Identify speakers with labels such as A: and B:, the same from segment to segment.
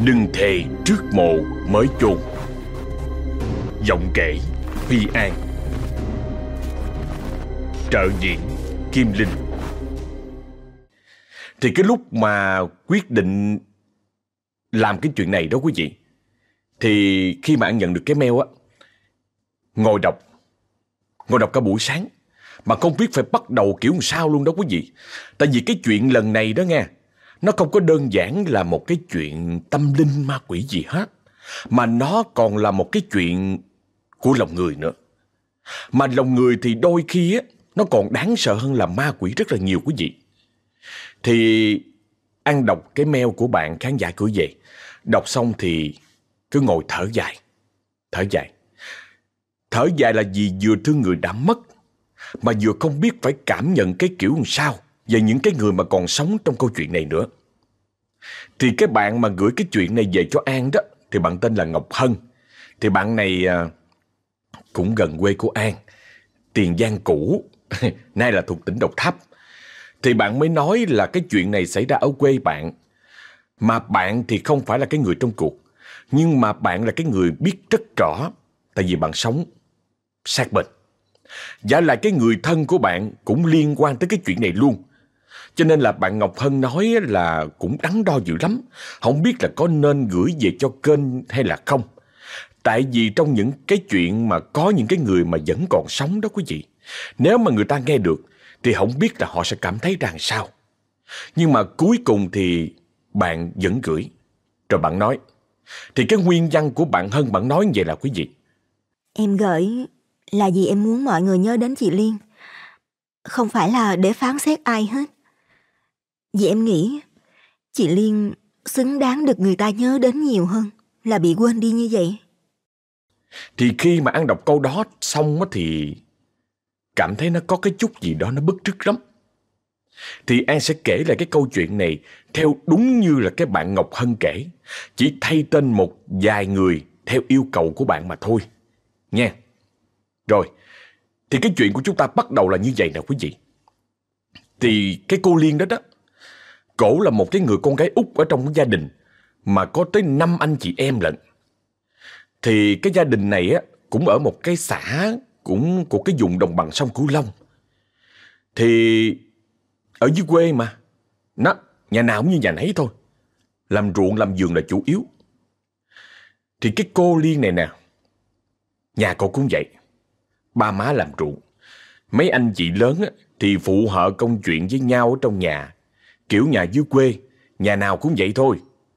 A: Đừng thề trước mộ mới chôn. Giọng kể Huy An. Trợ diễn Kim Linh. Thì cái lúc mà quyết định làm cái chuyện này đó quý vị, thì khi mà An nhận được cái mail á, ngồi đọc cả buổi sáng mà không biết phải bắt đầu kiểu sao luôn đó quý vị. Tại vì cái chuyện lần này đó nghe, nó không có đơn giản là một cái chuyện tâm linh ma quỷ gì hết, mà nó còn là một cái chuyện của lòng người nữa. Mà lòng người thì đôi khi á, nó còn đáng sợ hơn là ma quỷ rất là nhiều quý vị. Thì An đọc cái mail của bạn khán giả gửi về, đọc xong thì cứ ngồi thở dài. Thở dài là vì vừa thương người đã mất, mà vừa không biết phải cảm nhận cái kiểu làm sao về những cái người mà còn sống trong câu chuyện này nữa. Thì cái bạn mà gửi cái chuyện này về cho An đó, thì bạn tên là Ngọc Hân. Thì bạn này cũng gần quê của An, Tiền Giang cũ, nay là thuộc tỉnh Đồng Tháp. Thì bạn mới nói là cái chuyện này xảy ra ở quê bạn. Mà bạn thì không phải là cái người trong cuộc, nhưng mà bạn là cái người biết rất rõ, tại vì bạn sống sát bên. Và lại cái người thân của bạn cũng liên quan tới cái chuyện này luôn. Cho nên là bạn Ngọc Hân nói là cũng đắn đo dữ lắm, không biết là có nên gửi về cho kênh hay là không. Tại vì trong những cái chuyện mà có những cái người mà vẫn còn sống đó quý vị, nếu mà người ta nghe được thì không biết là họ sẽ cảm thấy ra sao. Nhưng mà cuối cùng thì bạn vẫn gửi. Rồi bạn nói, thì cái nguyên văn của bạn Hân, bạn nói như vậy là quý vị:
B: Em gửi là vì em muốn mọi người nhớ đến chị Liên, không phải là để phán xét ai hết. Vì em nghĩ chị Liên xứng đáng được người ta nhớ đến nhiều hơn là bị quên đi như vậy.
A: Thì khi mà An đọc câu đó xong thì cảm thấy nó có cái chút gì đó nó bức rứt lắm. Thì An sẽ kể lại cái câu chuyện này theo đúng như là cái bạn Ngọc Hân kể, chỉ thay tên một vài người theo yêu cầu của bạn mà thôi nha. Rồi, thì cái chuyện của chúng ta bắt đầu là như vậy nè quý vị. Thì cái cô Liên đó, cổ là một cái người con gái út ở trong cái gia đình mà có tới 5 anh chị em lận. Thì cái gia đình này á cũng ở một cái xã cũng của cái vùng đồng bằng sông Cửu Long. Thì ở dưới quê mà, nó nhà nào cũng như nhà nấy thôi, làm ruộng làm vườn là chủ yếu. Thì cái cô Liên này nè, nhà cậu cũng vậy, ba má làm ruộng, mấy anh chị lớn á thì phụ họ công chuyện với nhau ở trong nhà. Kiểu nhà dưới quê, nhà nào cũng vậy thôi.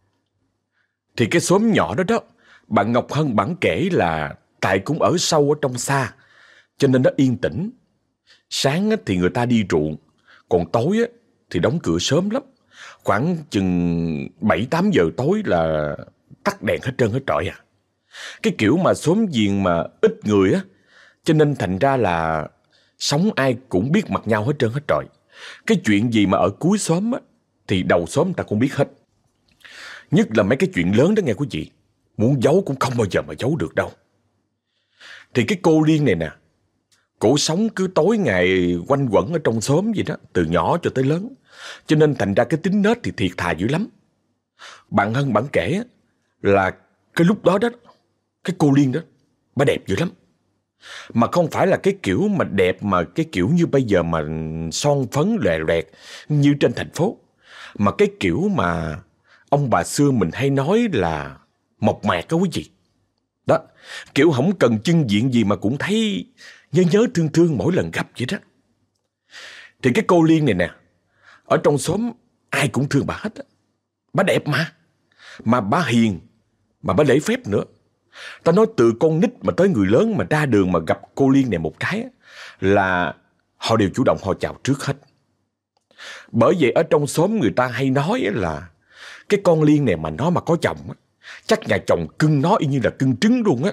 A: Thì cái xóm nhỏ đó, bạn Ngọc Hân bản kể là tại cũng ở sâu ở trong xa, cho nên nó yên tĩnh. Sáng thì người ta đi ruộng, còn tối thì đóng cửa sớm lắm. Khoảng chừng 7-8 giờ tối là tắt đèn hết trơn hết trọi à. Cái kiểu mà xóm giềng mà ít người á, cho nên thành ra là sống ai cũng biết mặt nhau hết trơn hết trọi. Cái chuyện gì mà ở cuối xóm á, thì đầu xóm ta cũng biết hết. Nhất là mấy cái chuyện lớn đó nghe quý vị, muốn giấu cũng không bao giờ mà giấu được đâu. Thì cái cô Liên này nè, cổ sống cứ tối ngày quanh quẩn ở trong xóm vậy đó, từ nhỏ cho tới lớn. Cho nên thành ra cái tính nết thì thiệt thà dữ lắm. Bạn Hân bạn kể là cái lúc đó cái cô Liên đó, bà đẹp dữ lắm. Mà không phải là cái kiểu mà đẹp mà cái kiểu như bây giờ mà son phấn lòe loẹt như trên thành phố. Mà cái kiểu mà ông bà xưa mình hay nói là mộc mạc đó quý vị. Đó, kiểu không cần chưng diện gì mà cũng thấy nhớ thương thương mỗi lần gặp vậy đó. Thì cái cô Liên này nè, ở trong xóm ai cũng thương bà hết á. Bà đẹp mà bà hiền, mà bà lễ phép nữa. Ta nói từ con nít mà tới người lớn mà ra đường mà gặp cô Liên này một cái là họ đều chủ động họ chào trước hết. Bởi vậy ở trong xóm người ta hay nói là cái con Liên này mà nó mà có chồng chắc nhà chồng cưng nó y như là cưng trứng luôn á.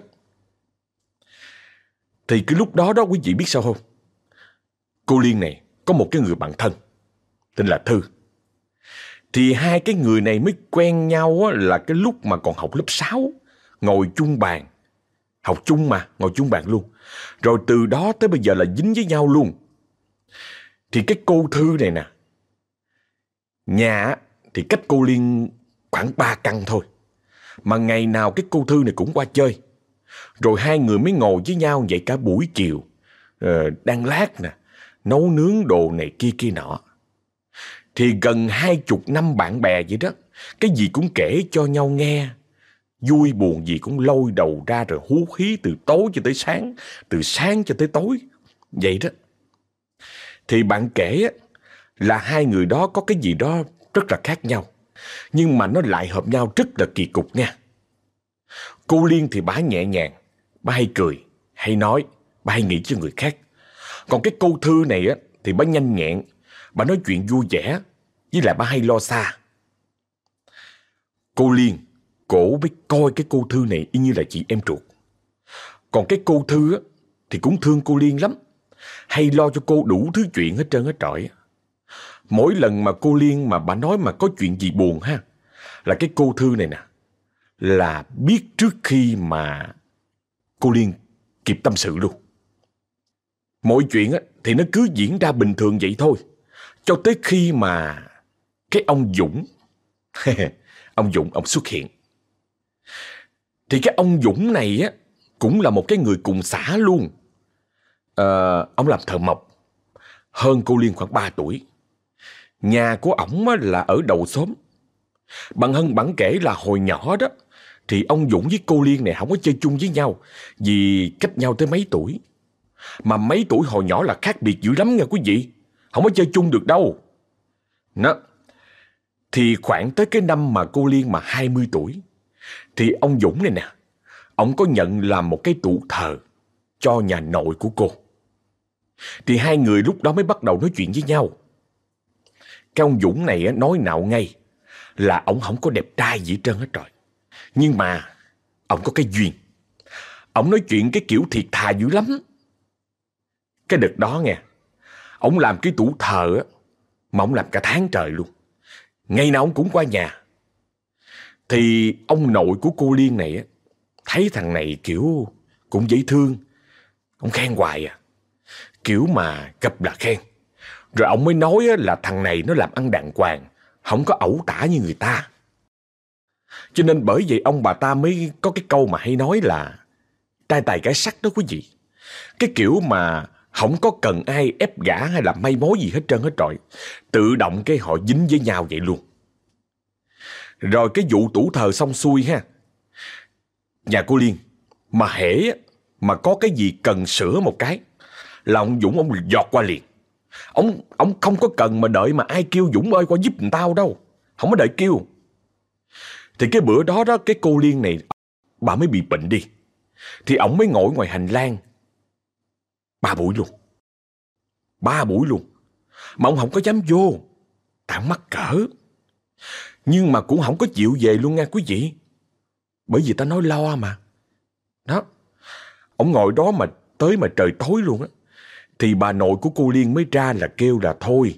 A: Thì cái lúc đó quý vị biết sao không? Cô Liên này có một cái người bạn thân tên là Thư. Thì hai cái người này mới quen nhau là cái lúc mà còn học lớp 6, ngồi chung bàn. Học chung mà, ngồi chung bàn luôn. Rồi từ đó tới bây giờ là dính với nhau luôn. Thì cái cô Thư này nè, nhà thì cách cô Liên khoảng 3 căn thôi. mà ngày nào cái cô Thư này cũng qua chơi. Rồi hai người mới ngồi với nhau vậy cả buổi chiều, đang lát nè, nấu nướng đồ này kia kia nọ. Thì gần 20 năm bạn bè vậy đó, cái gì cũng kể cho nhau nghe, vui buồn gì cũng lôi đầu ra rồi hú hí từ tối cho tới sáng, từ sáng cho tới tối, vậy đó. Thì bạn kể là hai người đó có cái gì đó rất là khác nhau, nhưng mà nó lại hợp nhau rất là kỳ cục nha. Cô Liên thì bả nhẹ nhàng, bả hay cười, hay nói, bả hay nghĩ cho người khác. Còn cái cô Thư này thì bả nhanh nhẹn, bả nói chuyện vui vẻ, với lại bả hay lo xa. Cô Liên, cổ mới coi cái cô Thư này y như là chị em ruột. Còn cái cô Thư thì cũng thương cô Liên lắm, hay lo cho cô đủ thứ chuyện hết trơn hết trọi. Mỗi lần mà cô Liên mà bà nói mà có chuyện gì buồn ha, là cái cô Thư này nè, là biết trước khi mà cô Liên kịp tâm sự luôn. Mọi chuyện thì nó cứ diễn ra bình thường vậy thôi, cho tới khi mà cái ông Dũng ông Dũng ông xuất hiện. Thì cái ông Dũng này cũng là một cái người cùng xã luôn. Ông làm thợ mộc, hơn cô Liên khoảng 3 tuổi. Nhà của ổng là ở đầu xóm. Bạn Hân bẵng kể là hồi nhỏ đó thì ông Dũng với cô Liên này không có chơi chung với nhau, vì cách nhau tới mấy tuổi. Mà mấy tuổi hồi nhỏ là khác biệt dữ lắm nha quý vị, không có chơi chung được đâu. Nó thì khoảng tới cái năm mà cô Liên mà 20 tuổi thì ông Dũng này nè, ông có nhận làm một cái tủ thờ cho nhà nội của cô. Thì hai người lúc đó mới bắt đầu nói chuyện với nhau. Cái ông Dũng này nói nạo ngay là ông không có đẹp trai gì hết trơn hết rồi, nhưng mà ông có cái duyên. Ông nói chuyện cái kiểu thiệt thà dữ lắm. Cái đợt đó nghe, ông làm cái tủ thờ mà ông làm cả tháng trời luôn, ngày nào ông cũng qua nhà. Thì ông nội của cô Liên này thấy thằng này kiểu cũng dễ thương, ông khen hoài kiểu mà gặp là khen. Rồi ông mới nói là thằng này nó làm ăn đàng hoàng, không có ẩu tả như người ta. Cho nên bởi vậy ông bà ta mới có cái câu mà hay nói là trai tài gái sắc đó quý vị. Cái kiểu mà không có cần ai ép gả hay là may mối gì hết trơn hết trọi, tự động cái họ dính với nhau vậy luôn. Rồi cái vụ tủ thờ xong xuôi ha, nhà cô Liên mà hễ mà có cái gì cần sửa một cái là ông Dũng ông giọt qua liền. Ông không có cần mà đợi mà ai kêu Dũng ơi qua giúp người tao đâu, không có đợi kêu. Thì cái bữa đó đó, cái cô Liên này bà mới bị bệnh đi, thì ổng mới ngồi ngoài hành lang 3 buổi luôn. 3 buổi luôn mà ông không có dám vô, tại mắc cỡ. Nhưng mà cũng không có chịu về luôn nha quý vị, bởi vì ta nói lo mà. Đó, ông ngồi đó mà tới mà trời tối luôn á. Thì bà nội của cô Liên mới ra là kêu là thôi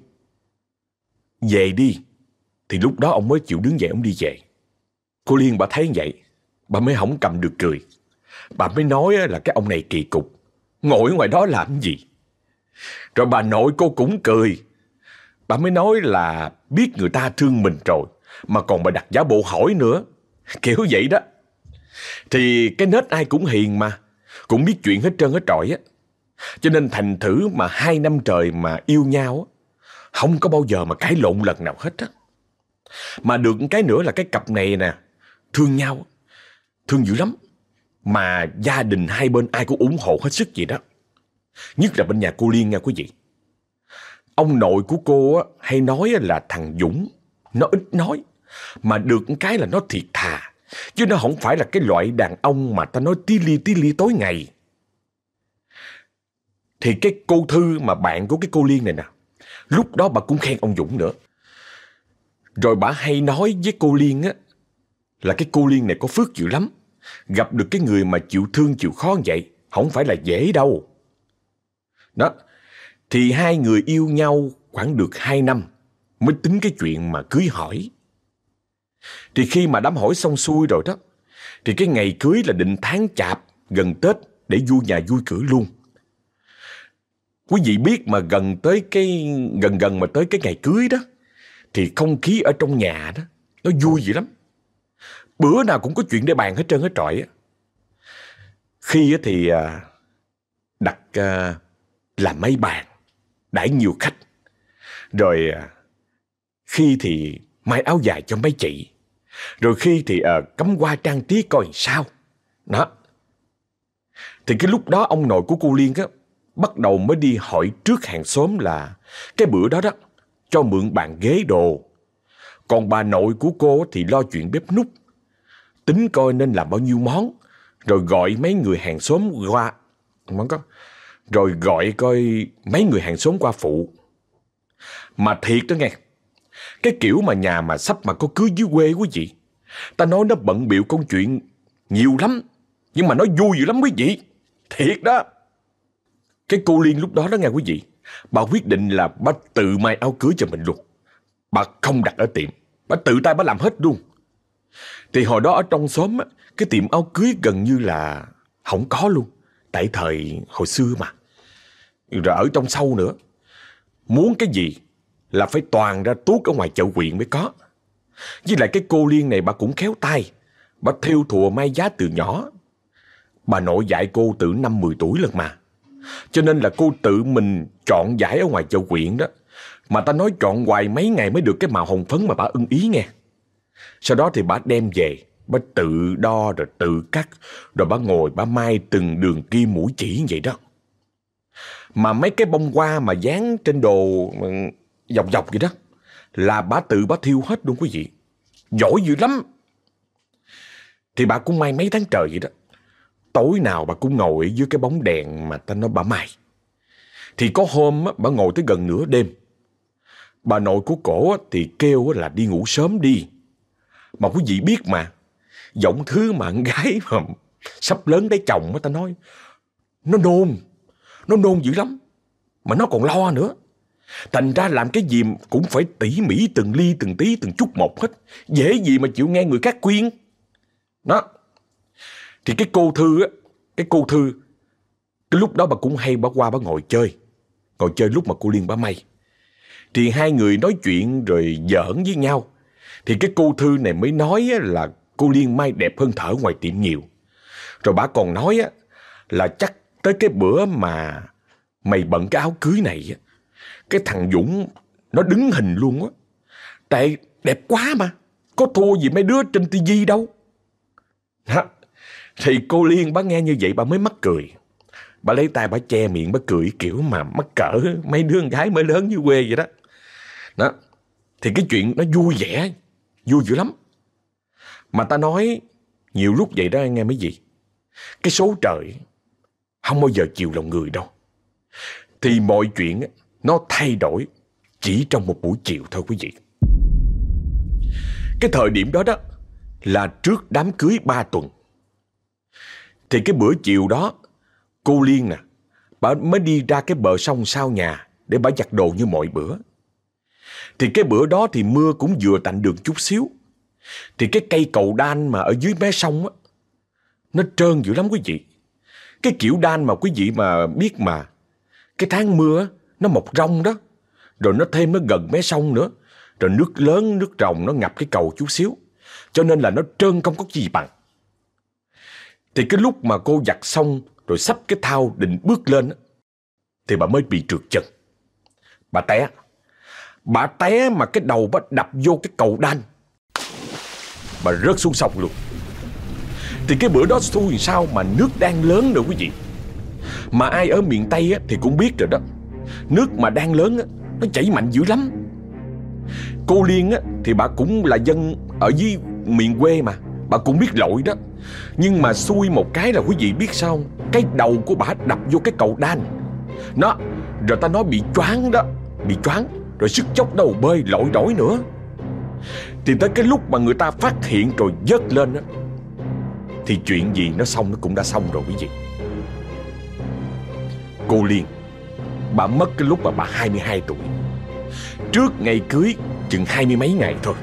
A: về đi. Thì lúc đó ông mới chịu đứng dậy, ông đi về. Cô Liên bà thấy vậy, bà mới không cầm được cười. Bà mới nói là cái ông này kỳ cục, ngồi ngoài đó làm gì. Rồi bà nội cô cũng cười. Bà mới nói là biết người ta thương mình rồi mà còn bà đặt giả bộ hỏi nữa, kiểu vậy đó. Thì cái nết ai cũng hiền mà, cũng biết chuyện hết trơn hết trọi á. Cho nên thành thử mà 2 năm trời mà yêu nhau á, không có bao giờ mà cãi lộn lần nào hết á. Mà được cái nữa là cái cặp này nè, thương nhau, thương dữ lắm. Mà gia đình hai bên ai cũng ủng hộ hết sức vậy đó. Nhất là bên nhà cô Liên nha quý vị. Ông nội của cô á, hay nói là thằng Dũng nó ít nói, mà được cái là nó thiệt thà, chứ nó không phải là cái loại đàn ông mà ta nói tí li tối ngày. Thì cái cô Thư mà bạn của cái cô Liên này nè, lúc đó bà cũng khen ông Dũng nữa. Rồi bà hay nói với cô Liên á, là cái cô Liên này có phước dữ lắm, gặp được cái người mà chịu thương chịu khó vậy không phải là dễ đâu. Đó, thì hai người yêu nhau khoảng được 2 năm mới tính cái chuyện mà cưới hỏi. Thì khi mà đám hỏi xong xuôi rồi đó, thì cái ngày cưới là định tháng Chạp gần Tết để vui nhà vui cửa luôn. Quý vị biết mà gần mà tới cái ngày cưới đó, thì không khí ở trong nhà đó nó vui vậy lắm. Bữa nào cũng có chuyện để bàn hết trơn hết trọi á. Khi thì đặt làm mấy bàn, đãi nhiều khách. Rồi khi thì may áo dài cho mấy chị. Rồi khi thì cắm hoa trang trí coi sao. Đó. Thì cái lúc đó ông nội của cô Liên á bắt đầu mới đi hỏi trước hàng xóm là cái bữa đó đó cho mượn bàn ghế đồ. Còn bà nội của cô thì lo chuyện bếp núc, tính coi nên làm bao nhiêu món, rồi gọi mấy người hàng xóm qua. Rồi gọi coi mấy người hàng xóm qua phụ. Mà thiệt đó nghe, cái kiểu mà nhà mà sắp mà có cưới dưới quê quý vị, ta nói nó bận bịu công chuyện nhiều lắm, nhưng mà nó vui dữ lắm quý vị. Thiệt đó. Cái cô Liên lúc đó nghe quý vị, bà quyết định là bà tự may áo cưới cho mình luôn. Bà không đặt ở tiệm, bà tự tay bà làm hết luôn. Thì hồi đó ở trong xóm á, cái tiệm áo cưới gần như là không có luôn. Tại thời hồi xưa mà. Rồi ở trong sâu nữa, muốn cái gì là phải toàn ra tuốt ở ngoài chợ huyện mới có. Với lại cái cô Liên này bà cũng khéo tay, bà thêu thùa may giá từ nhỏ. Bà nội dạy cô từ 5-10 tuổi lần mà. Cho nên là cô tự mình chọn vải ở ngoài chợ huyện đó. Mà ta nói chọn hoài mấy ngày mới được cái màu hồng phấn mà bà ưng ý nghe. Sau đó thì bà đem về, bà tự đo rồi tự cắt. Rồi bà ngồi bà may từng đường kim mũi chỉ như vậy đó. Mà mấy cái bông hoa mà dán trên đồ dọc dọc vậy đó là bà tự bà thiêu hết luôn quý vị. Giỏi dữ lắm. Thì bà cũng may mấy tháng trời vậy đó. Tối nào bà cũng ngồi dưới cái bóng đèn mà ta nói bà may. Thì có hôm bà ngồi tới gần nửa đêm. Bà nội của cổ thì kêu là đi ngủ sớm đi. Mà quý vị biết mà, giọng thứ mà con gái mà sắp lớn lấy chồng ta nói, nó nôn dữ lắm. Mà nó còn lo nữa. Thành ra làm cái gì cũng phải tỉ mỉ từng ly từng tí từng chút một hết. Dễ gì mà chịu nghe người khác khuyên. Đó. Thì cái cô Thư cái lúc đó bà cũng hay bà qua bà ngồi chơi lúc mà cô Liên bà may. Thì hai người nói chuyện rồi giỡn với nhau. Thì cái cô Thư này mới nói là cô Liên may đẹp hơn thở ngoài tiệm nhiều. Rồi bà còn nói là chắc tới cái bữa mà mày bận cái áo cưới này, cái thằng Dũng nó đứng hình luôn á. Tại đẹp quá mà, có thua gì mấy đứa trên tivi đâu. Đó. Thì cô Liên bà nghe như vậy bà mới mắc cười. Bà lấy tay bà che miệng bà cười kiểu mà mắc cỡ mấy đứa con gái mới lớn như quê vậy đó. Đó. Thì cái chuyện nó vui vẻ, vui dữ lắm. Mà ta nói nhiều lúc vậy đó nghe mấy gì, cái số trời không bao giờ chiều lòng người đâu. Thì mọi chuyện nó thay đổi chỉ trong một buổi chiều thôi quý vị. Cái thời điểm đó đó là trước đám cưới 3 tuần. Thì cái bữa chiều đó, cô Liên nè, bà mới đi ra cái bờ sông sau nhà để bà giặt đồ như mọi bữa. Thì cái bữa đó thì mưa cũng vừa tạnh đường chút xíu. Thì cái cây cầu đan mà ở dưới mé sông á, nó trơn dữ lắm quý vị. Cái kiểu đan mà quý vị mà biết mà, cái tháng mưa nó mọc rong đó. Rồi nó thêm nó gần mé sông nữa. Rồi nước lớn, nước ròng nó ngập cái cầu chút xíu. Cho nên là nó trơn không có gì bằng. Thì cái lúc mà cô giặt xong rồi xách cái thao định bước lên á, thì bà mới bị trượt chân. Bà té mà cái đầu bà đập vô cái cầu đan. Bà rớt xuống sông luôn. Thì cái bữa đó xui sao mà nước đang lớn nữa quý vị. Mà ai ở miền Tây á, thì cũng biết rồi đó. Nước mà đang lớn á, nó chảy mạnh dữ lắm. Cô Liên á, thì bà cũng là dân ở dưới miền quê mà, bà cũng biết lội đó. Nhưng mà xui một cái là quý vị biết sao không? Cái đầu của bà đập vô cái cầu đan. Nó, rồi ta nói bị choáng đó. Bị choáng, rồi sức chốc đâu bơi lội đổi nữa. Thì tới cái lúc mà người ta phát hiện rồi vớt lên á, thì chuyện gì nó xong nó cũng đã xong rồi quý vị. Cô Liên, bà mất cái lúc mà bà 22 tuổi. Trước ngày cưới chừng 20 mấy ngày thôi.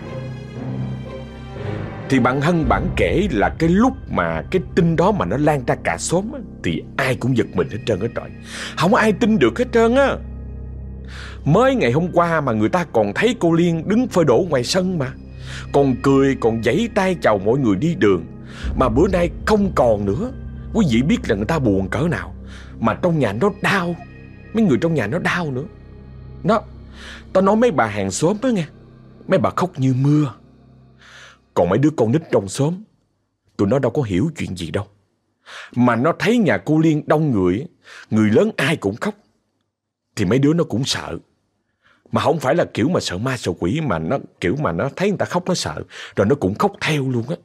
A: Thì bạn Hân bạn kể là cái lúc mà cái tin đó mà nó lan ra cả xóm á, thì ai cũng giật mình hết trơn hết trọi. Không ai tin được hết trơn á. Mới ngày hôm qua mà người ta còn thấy cô Liên đứng phơi đổ ngoài sân mà. còn cười, còn giãy tay chào mọi người đi đường. Mà bữa nay không còn nữa. Quý vị biết là người ta buồn cỡ nào. Mà trong nhà nó đau, mấy người trong nhà nó đau nữa. Nó, tao nói mấy bà hàng xóm đó nghe, mấy bà khóc như mưa. Còn mấy đứa con nít trong xóm, tụi nó đâu có hiểu chuyện gì đâu. Mà nó thấy nhà cô Liên đông người, người lớn ai cũng khóc, thì mấy đứa nó cũng sợ. Mà không phải là kiểu mà sợ ma sợ quỷ, mà nó kiểu mà nó thấy người ta khóc nó sợ, rồi nó cũng khóc theo luôn á.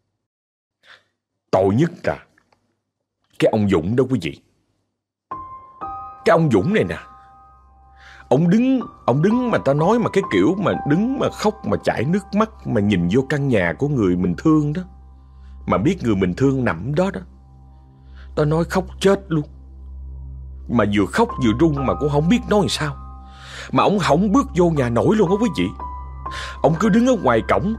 A: Tội nhất là cái ông Dũng đó quý vị. Cái ông Dũng này nè, ông đứng mà ta nói mà cái kiểu mà đứng mà khóc mà chảy nước mắt mà nhìn vô căn nhà của người mình thương đó. Mà biết người mình thương nằm đó đó. Ta nói khóc chết luôn. Mà vừa khóc vừa run mà cũng không biết nói làm sao. Mà ông không bước vô nhà nổi luôn á quý vị. Ông cứ đứng ở ngoài cổng,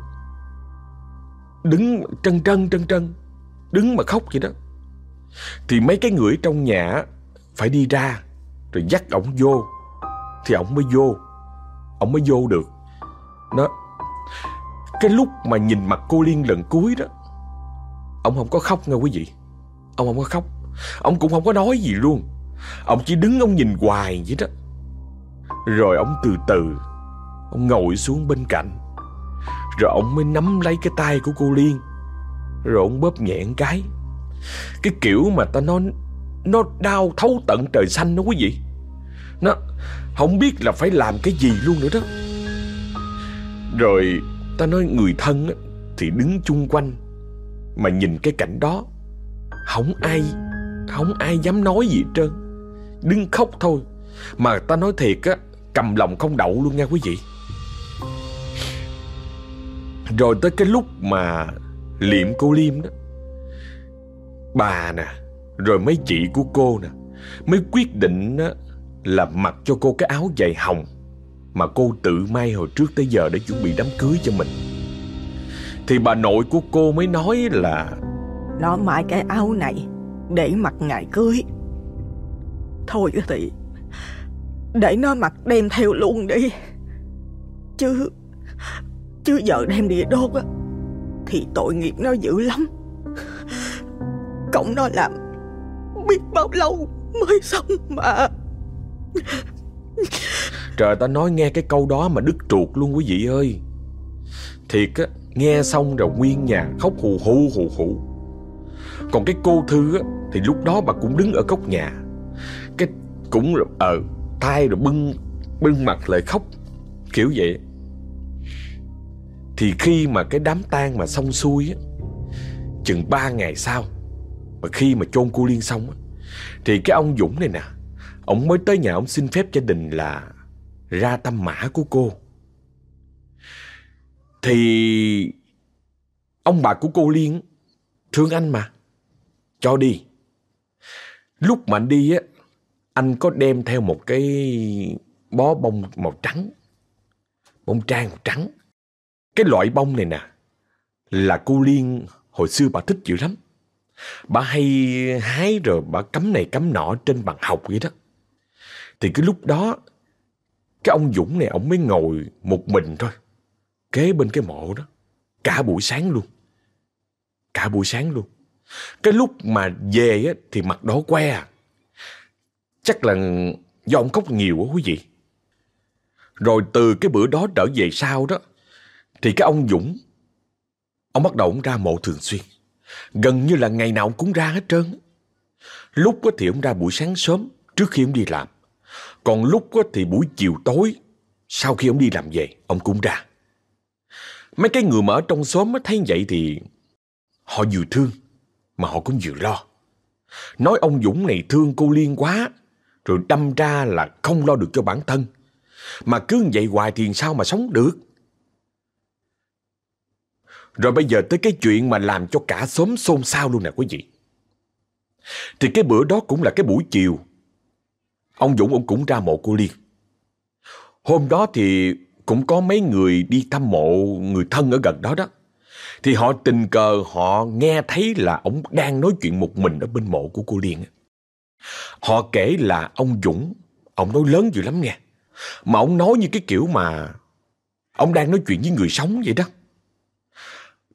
A: đứng trân, đứng mà khóc vậy đó. Thì mấy cái người trong nhà phải đi ra rồi dắt ổng vô thì ổng mới vô được đó. Cái lúc mà nhìn mặt cô Liên lần cuối đó, ông không có khóc nha quý vị. Ông không có khóc, ông cũng không có nói gì luôn. Ông chỉ đứng ông nhìn hoài vậy đó. Rồi ông từ từ ông ngồi xuống bên cạnh, rồi ông mới nắm lấy cái tay của cô Liên, rồi ông bóp nhẹ một cái. Cái kiểu mà ta nói nó đau thấu tận trời xanh đó quý vị. Nó không biết là phải làm cái gì luôn nữa đó. Rồi ta nói người thân á, thì đứng chung quanh mà nhìn cái cảnh đó. Không ai dám nói gì hết trơn, đứng khóc thôi. Mà ta nói thiệt á, cầm lòng không đậu luôn nha quý vị. Rồi tới cái lúc mà liệm cô Liêm đó, bà nè, rồi mấy chị của cô nè, mới quyết định á, là mặc cho cô cái áo dài hồng mà cô tự may hồi trước tới giờ để chuẩn bị đám cưới cho mình. Thì bà nội của cô mới nói là
C: nó may cái áo này để mặc ngày cưới. Thôi thì để nó mặc đem theo luôn đi. Chứ giờ đem đi đốt á thì tội nghiệp nó dữ lắm. Cậu nó làm biết bao lâu mới xong mà.
A: Trời, ta nói nghe cái câu đó mà đứt ruột luôn quý vị ơi. Thiệt á, nghe xong rồi nguyên nhà khóc hù hù. Còn cái cô Thư á, thì lúc đó bà cũng đứng ở góc nhà, cái cũng tay rồi bưng mặt lại khóc kiểu vậy. Thì khi mà cái đám tang mà xong xuôi á, chừng 3 ngày sau, mà khi mà chôn cô Liên xong á, thì cái ông Dũng này nè, ông mới tới nhà ông xin phép gia đình là ra thăm mã của cô. Thì ông bà của cô Liên thương anh mà, cho đi. Lúc mà anh đi á, anh có đem theo một cái bó bông màu trắng, bông trang màu trắng. Cái loại bông này nè là cô Liên hồi xưa bà thích dữ lắm. Bà hay hái rồi bà cắm này cắm nọ trên bàn học vậy đó. Thì cái lúc đó cái ông Dũng này ông mới ngồi một mình thôi, kế bên cái mộ đó, cả buổi sáng luôn. Cái lúc mà về á, thì mặt đỏ que à. Chắc là do ông khóc nhiều quá quý vị. Rồi từ cái bữa đó trở về sau đó, thì cái ông Dũng, ông bắt đầu ông ra mộ thường xuyên. Gần như là ngày nào ông cũng ra hết trơn. Lúc thì ông ra buổi sáng sớm trước khi ông đi làm. Còn lúc thì buổi chiều tối sau khi ông đi làm về, ông cũng ra. Mấy cái người mà ở trong xóm thấy vậy thì họ vừa thương mà họ cũng vừa lo. Nói ông Dũng này thương cô Liên quá, rồi đâm ra là không lo được cho bản thân. Mà cứ vậy hoài thì sao mà sống được. Rồi bây giờ tới cái chuyện mà làm cho cả xóm xôn xao luôn nè quý vị. Thì cái bữa đó cũng là cái buổi chiều, ông Dũng ông cũng ra mộ cô Liên. Hôm đó thì cũng có mấy người đi thăm mộ người thân ở gần đó đó. Thì họ tình cờ họ nghe thấy là ông đang nói chuyện một mình ở bên mộ của cô Liên. Họ kể là ông Dũng, ông nói lớn dữ lắm nghe. Mà ông nói như cái kiểu mà ông đang nói chuyện với người sống vậy đó.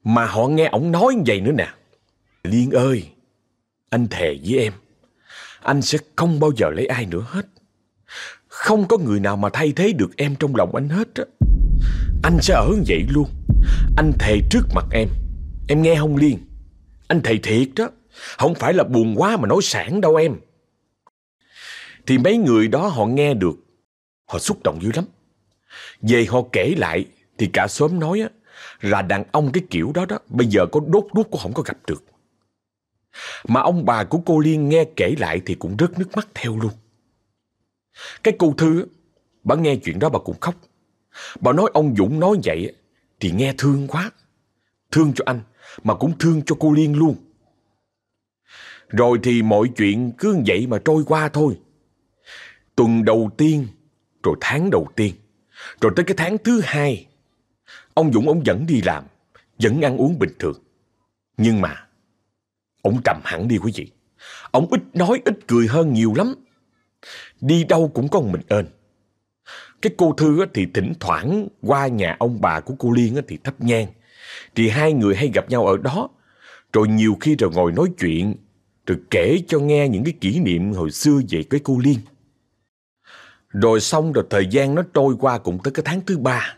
A: Mà họ nghe ổng nói như vậy nữa nè: Liên ơi, anh thề với em, anh sẽ không bao giờ lấy ai nữa hết. Không có người nào mà thay thế được em trong lòng anh hết á. Anh sẽ ở như vậy luôn. Anh thề trước mặt em nghe không Liên? Anh thề thiệt đó, không phải là buồn quá mà nói sảng đâu em. Thì mấy người đó họ nghe được, họ xúc động dữ lắm. Về họ kể lại thì cả xóm nói á, là đàn ông cái kiểu đó đó bây giờ có đốt đuốc cũng không có gặp được. Mà ông bà của cô Liên nghe kể lại thì cũng rớt nước mắt theo luôn. Cái cô Thư á, bà nghe chuyện đó bà cũng khóc. Bà nói ông Dũng nói vậy thì nghe thương quá. Thương cho anh mà cũng thương cho cô Liên luôn. Rồi thì mọi chuyện cứ vậy mà trôi qua thôi. Tuần đầu tiên, rồi tháng đầu tiên, rồi tới cái tháng thứ 2, ông Dũng ông vẫn đi làm, vẫn ăn uống bình thường. Nhưng mà ông trầm hẳn đi quý vị. Ông ít nói ít cười hơn nhiều lắm. Đi đâu cũng có một mình ên. Cái cô Thư thì thỉnh thoảng qua nhà ông bà của cô Liên thì thắp nhang. Thì hai người hay gặp nhau ở đó. Rồi nhiều khi rồi ngồi nói chuyện, rồi kể cho nghe những cái kỷ niệm hồi xưa về cái cô Liên. Rồi xong rồi thời gian nó trôi qua cũng tới cái tháng thứ 3.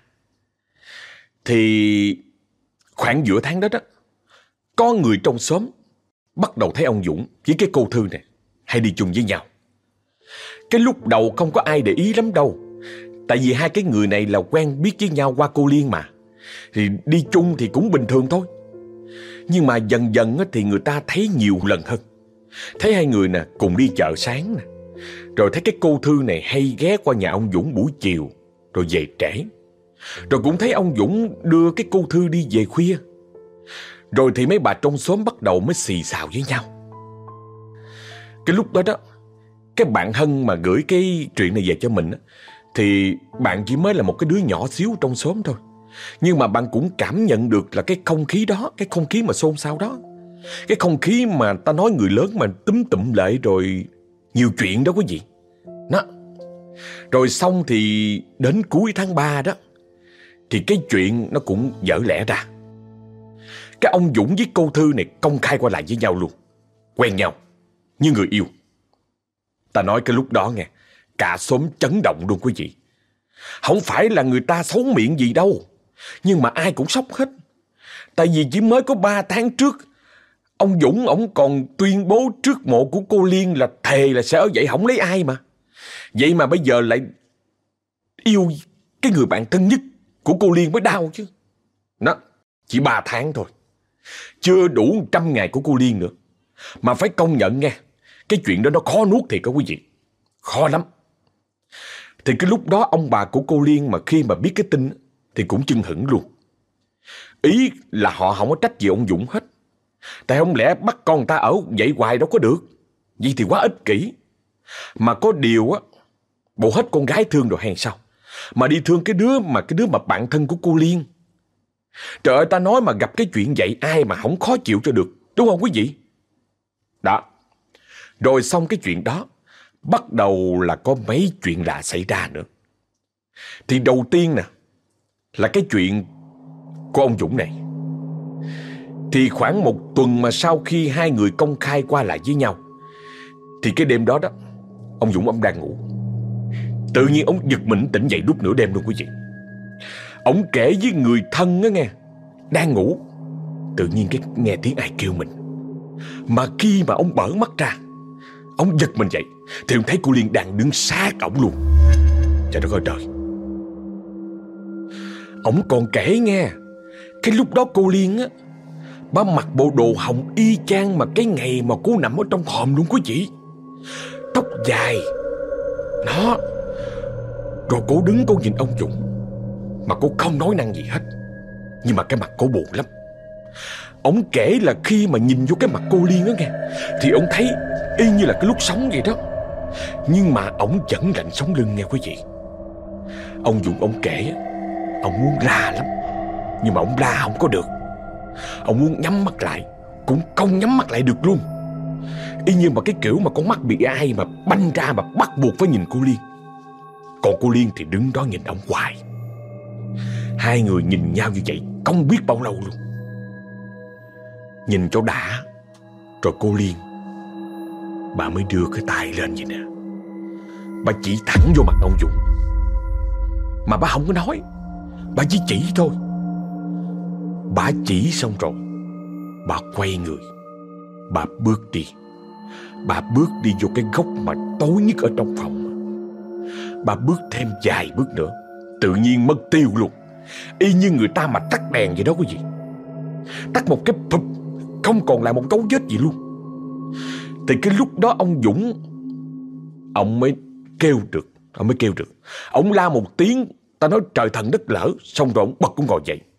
A: Thì khoảng giữa tháng đó đó, có người trong xóm bắt đầu thấy ông Dũng với cái cô Thư này hay đi chung với nhau. Cái lúc đầu không có ai để ý lắm đâu, tại vì hai cái người này là quen biết với nhau qua cô Liên mà. Thì đi chung thì cũng bình thường thôi. Nhưng mà dần dần thì người ta thấy nhiều lần hơn. Thấy hai người nè cùng đi chợ sáng nè, rồi thấy cái cô Thư này hay ghé qua nhà ông Dũng buổi chiều rồi về trễ. Rồi cũng thấy ông Dũng đưa cái cô Thư đi về khuya. Rồi thì mấy bà trong xóm bắt đầu mới xì xào với nhau. Cái lúc đó đó, cái bạn Hân mà gửi cái chuyện này về cho mình á, thì bạn chỉ mới là một cái đứa nhỏ xíu trong xóm thôi. Nhưng mà bạn cũng cảm nhận được là cái không khí đó, cái không khí mà xôn xao đó, cái không khí mà ta nói người lớn mà túm tụm lại rồi nhiều chuyện đó quý vị. Đó. Rồi xong thì đến cuối tháng 3 đó, thì cái chuyện nó cũng dở lẽ ra. Cái ông Dũng với cô Thư này công khai qua lại với nhau luôn, quen nhau như người yêu. Ta nói cái lúc đó nghe, cả xóm chấn động luôn quý vị. Không phải là người ta xấu miệng gì đâu, nhưng mà ai cũng sốc hết. Tại vì chỉ mới có 3 tháng trước, ông Dũng ổng còn tuyên bố trước mộ của cô Liên là thề là sẽ ở vậy không lấy ai mà. Vậy mà bây giờ lại yêu cái người bạn thân nhất của cô Liên mới đau chứ. Đó, chỉ 3 tháng thôi, chưa đủ 100 ngày của cô Liên nữa. Mà phải công nhận nghe, cái chuyện đó nó khó nuốt thiệt đó quý vị. Khó lắm. Thì cái lúc đó ông bà của cô Liên mà khi mà biết cái tin thì cũng chưng hửng luôn. Ý là họ không có trách gì ông Dũng hết. Tại không lẽ bắt con người ta ở vậy hoài đâu có được. Vậy thì quá ích kỷ. Mà có điều á, bộ hết con gái thương rồi hay sao mà đi thương cái đứa mà bạn thân của cô Liên. Trời ơi, ta nói mà gặp cái chuyện vậy ai mà không khó chịu cho được, đúng không quý vị? Đó. Rồi xong cái chuyện đó, bắt đầu là có mấy chuyện lạ xảy ra nữa. Thì đầu tiên nè, là cái chuyện của ông Dũng này. Thì khoảng 1 tuần mà sau khi hai người công khai qua lại với nhau, thì cái đêm đó đó, ông Dũng ông đang ngủ. Tự nhiên ông giật mình tỉnh dậy lúc nửa đêm luôn quý vị. Ông kể với người thân á nghe, đang ngủ, tự nhiên cái nghe tiếng ai kêu mình. Mà khi mà ông mở mắt ra, ông giật mình dậy thì ông thấy cô Liên đang đứng sát ổng luôn. Trời đất ơi trời. Ông còn kể nghe, cái lúc đó cô Liên á, bà mặc bộ đồ hồng y chang mà cái ngày mà cô nằm ở trong hòm luôn quý vị. Tóc dài đó. Rồi cô đứng cô nhìn ông Dũng, mà cô không nói năng gì hết, nhưng mà cái mặt cô buồn lắm. Ông kể là khi mà nhìn vô cái mặt cô Liên đó nghe, thì ông thấy y như là cái lúc sống vậy đó. Nhưng mà ông vẫn lạnh sống lưng nghe quý vị. Ông Dũng ông kể, ông muốn la lắm, nhưng mà ông la không có được. Ông muốn nhắm mắt lại, cũng không nhắm mắt lại được luôn. Y như mà cái kiểu mà con mắt bị ai mà banh ra mà bắt buộc phải nhìn cô Liên. Còn cô Liên thì đứng đó nhìn ông hoài. Hai người nhìn nhau như vậy không biết bao lâu luôn. Nhìn cho đã. Rồi cô Liên, bà mới đưa cái tay lên vậy nè. Bà chỉ thẳng vô mặt ông Dũng. Mà bà không có nói, bà chỉ thôi. Bà chỉ xong rồi, bà quay người, bà bước đi. Bà bước đi vô cái góc mà tối nhất ở trong phòng. Bà bước thêm vài bước nữa, tự nhiên mất tiêu luôn. Y như người ta mà tắt đèn vậy đó quý vị. Tắt một cái phụp, không còn lại một dấu vết gì luôn. Thì cái lúc đó ông Dũng, ông mới kêu được. Ông la một tiếng, ta nói trời thần đất lở. Xong rồi ông bật cũng ngồi dậy.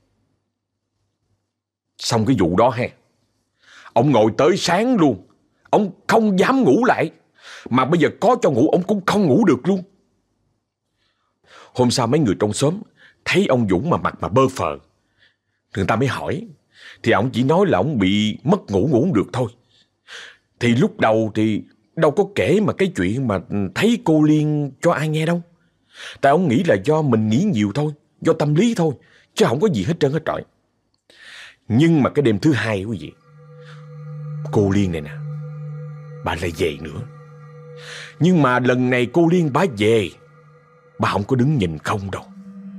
A: Xong cái vụ đó ha, ông ngồi tới sáng luôn. Ông không dám ngủ lại. Mà bây giờ có cho ngủ ông cũng không ngủ được luôn. Hôm sau mấy người trong xóm thấy ông Dũng mà mặt mà bơ phờ. Người ta mới hỏi. Thì ông chỉ nói là ông bị mất ngủ không được thôi. Thì lúc đầu thì đâu có kể mà cái chuyện mà thấy cô Liên cho ai nghe đâu. Tại ông nghĩ là do mình nghĩ nhiều thôi, do tâm lý thôi, chứ không có gì hết trơn hết trọi. Nhưng mà cái đêm thứ hai quý vị, cô Liên này nè, bà lại về nữa. Nhưng mà lần này cô Liên bà về, bà không có đứng nhìn không đâu.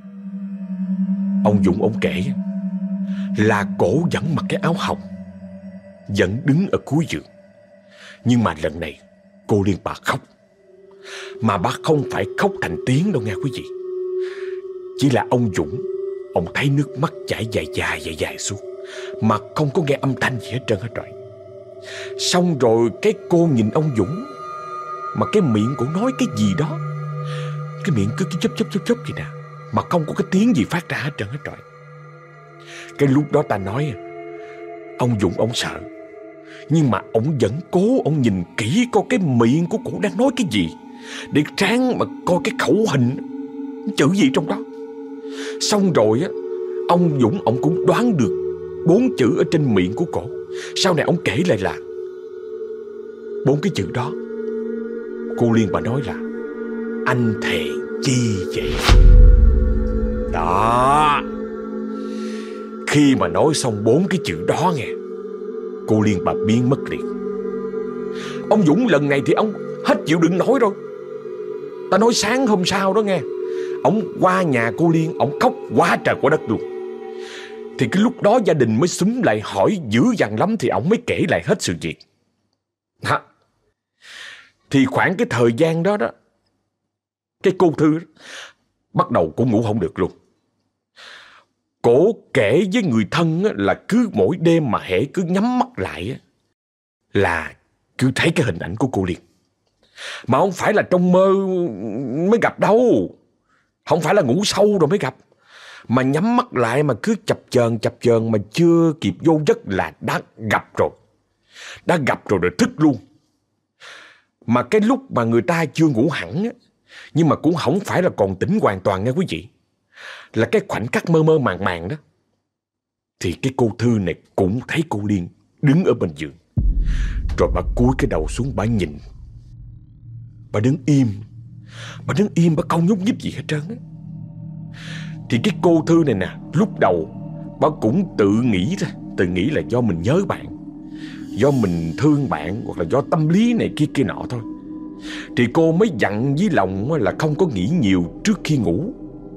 A: Ông Dũng ông kể là cổ vẫn mặc cái áo hồng, vẫn đứng ở cuối giường. Nhưng mà lần này cô Liên bà khóc. Mà bà không phải khóc thành tiếng đâu nghe quý vị. Chỉ là ông Dũng, ông thấy nước mắt chảy dài xuống, mà không có nghe âm thanh gì hết trơn hết rồi. Xong rồi cái cô nhìn ông Dũng, mà cái miệng cũng nói cái gì đó. Cái miệng cứ chớp vậy nè, mà không có cái tiếng gì phát ra hết trơn hết rồi. Cái lúc đó ta nói ông Dũng ông sợ. Nhưng mà ông vẫn cố, ông nhìn kỹ coi cái miệng của cổ đang nói cái gì, để ráng mà coi cái khẩu hình, chữ gì trong đó. Xong rồi á, ông Dũng ông cũng đoán được 4 chữ ở trên miệng của cổ. Sau này ông kể lại là 4 cái chữ đó. Cô Liên bà nói là anh thề chi vậy đó. Khi mà nói xong 4 cái chữ đó nghe, cô Liên bà biến mất liền. Ông Dũng lần này thì ông hết chịu đựng nổi rồi. Ta nói sáng hôm sau đó nghe, ông qua nhà cô Liên, ông khóc quá trời quá đất luôn. Thì cái lúc đó gia đình mới xúm lại hỏi dữ dằn lắm. Thì ông mới kể lại hết sự việc. Thì khoảng cái thời gian đó đó, cái cô Thư đó, bắt đầu cũng ngủ không được luôn. Cổ kể với người thân là cứ mỗi đêm mà hễ cứ nhắm mắt lại là cứ thấy cái hình ảnh của cô Liên. Mà không phải là trong mơ mới gặp đâu, không phải là ngủ sâu rồi mới gặp, mà nhắm mắt lại mà cứ chập chờn mà chưa kịp vô giấc là đã gặp rồi. Đã gặp rồi thức luôn. Mà cái lúc mà người ta chưa ngủ hẳn nhưng mà cũng không phải là còn tỉnh hoàn toàn nghe quý vị, là cái khoảnh khắc mơ mơ màng màng đó. Thì cái cô Thư này cũng thấy cô Liên đứng ở bên giường. Rồi bà cúi cái đầu xuống, bà nhìn. Bà đứng im, bà không nhúc nhích gì hết trơn á. Thì cái cô Thư này nè, lúc đầu bà cũng tự nghĩ là do mình nhớ bạn, do mình thương bạn, hoặc là do tâm lý này kia nọ thôi. Thì cô mới dặn với lòng là không có nghĩ nhiều trước khi ngủ,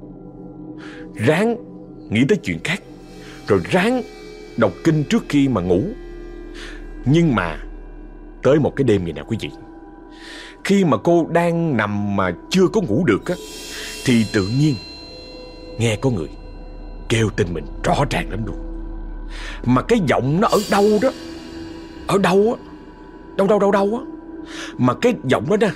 A: ráng nghĩ tới chuyện khác, rồi ráng đọc kinh trước khi mà ngủ. Nhưng mà tới một cái đêm vậy nè quý vị, khi mà cô đang nằm mà chưa có ngủ được á, thì tự nhiên nghe có người kêu tên mình rõ ràng lắm luôn. Mà cái giọng nó ở đâu đó, ở đâu á, mà cái giọng đó nè,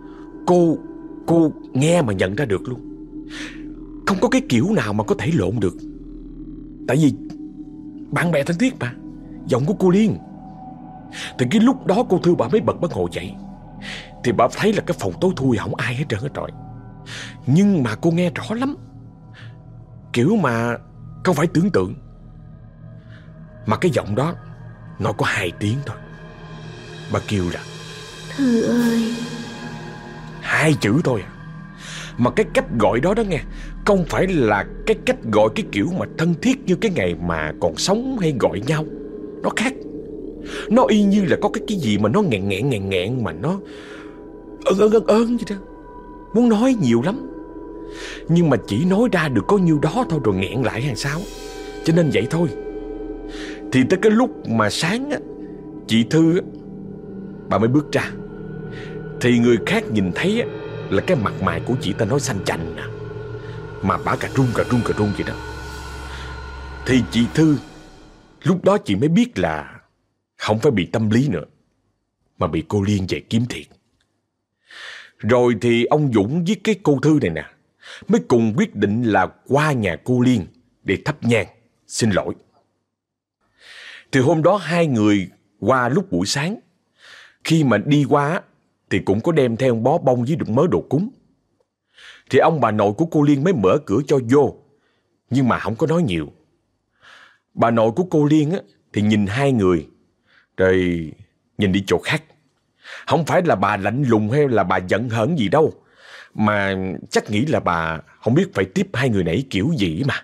A: cô nghe mà nhận ra được luôn. Không có cái kiểu nào mà có thể lộn được. Tại vì bạn bè thân thiết mà, giọng của cô Liên. Thì cái lúc đó cô Thư bà mới bật ngồi dậy. Thì bà thấy là cái phòng tối thui không ai hết trơn hết trọi. Nhưng mà cô nghe rõ lắm, kiểu mà không phải tưởng tượng. Mà cái giọng đó nó có 2 tiếng thôi. Bà kêu là
B: Thư ơi.
A: 2 chữ thôi à. Mà cái cách gọi đó đó nghe, không phải là cái cách gọi cái kiểu mà thân thiết như cái ngày mà còn sống hay gọi nhau. Nó khác. Nó y như là có cái gì mà nó nghẹn mà nó ơn vậy đó. Muốn nói nhiều lắm, nhưng mà chỉ nói ra được có nhiêu đó thôi rồi nghẹn lại hay sao. Cho nên vậy thôi. Thì tới cái lúc mà sáng á, chị Thư á, bà mới bước ra. Thì người khác nhìn thấy á, là cái mặt mày của chị ta nói xanh chành nè, mà bà cà run vậy đó. Thì chị Thư lúc đó chị mới biết là không phải bị tâm lý nữa, mà bị cô Liên về kiếm thiệt. Rồi thì ông Dũng với cái cô Thư này nè mới cùng quyết định là qua nhà cô Liên để thắp nhang xin lỗi. Thì hôm đó hai người qua lúc buổi sáng. Khi mà đi qua thì cũng có đem theo bó bông với mớ đồ cúng. Thì ông bà nội của cô Liên mới mở cửa cho vô, nhưng mà không có nói nhiều. Bà nội của cô Liên á, thì nhìn hai người rồi nhìn đi chỗ khác. Không phải là bà lạnh lùng hay là bà giận hờn gì đâu, mà chắc nghĩ là bà không biết phải tiếp hai người này kiểu gì mà.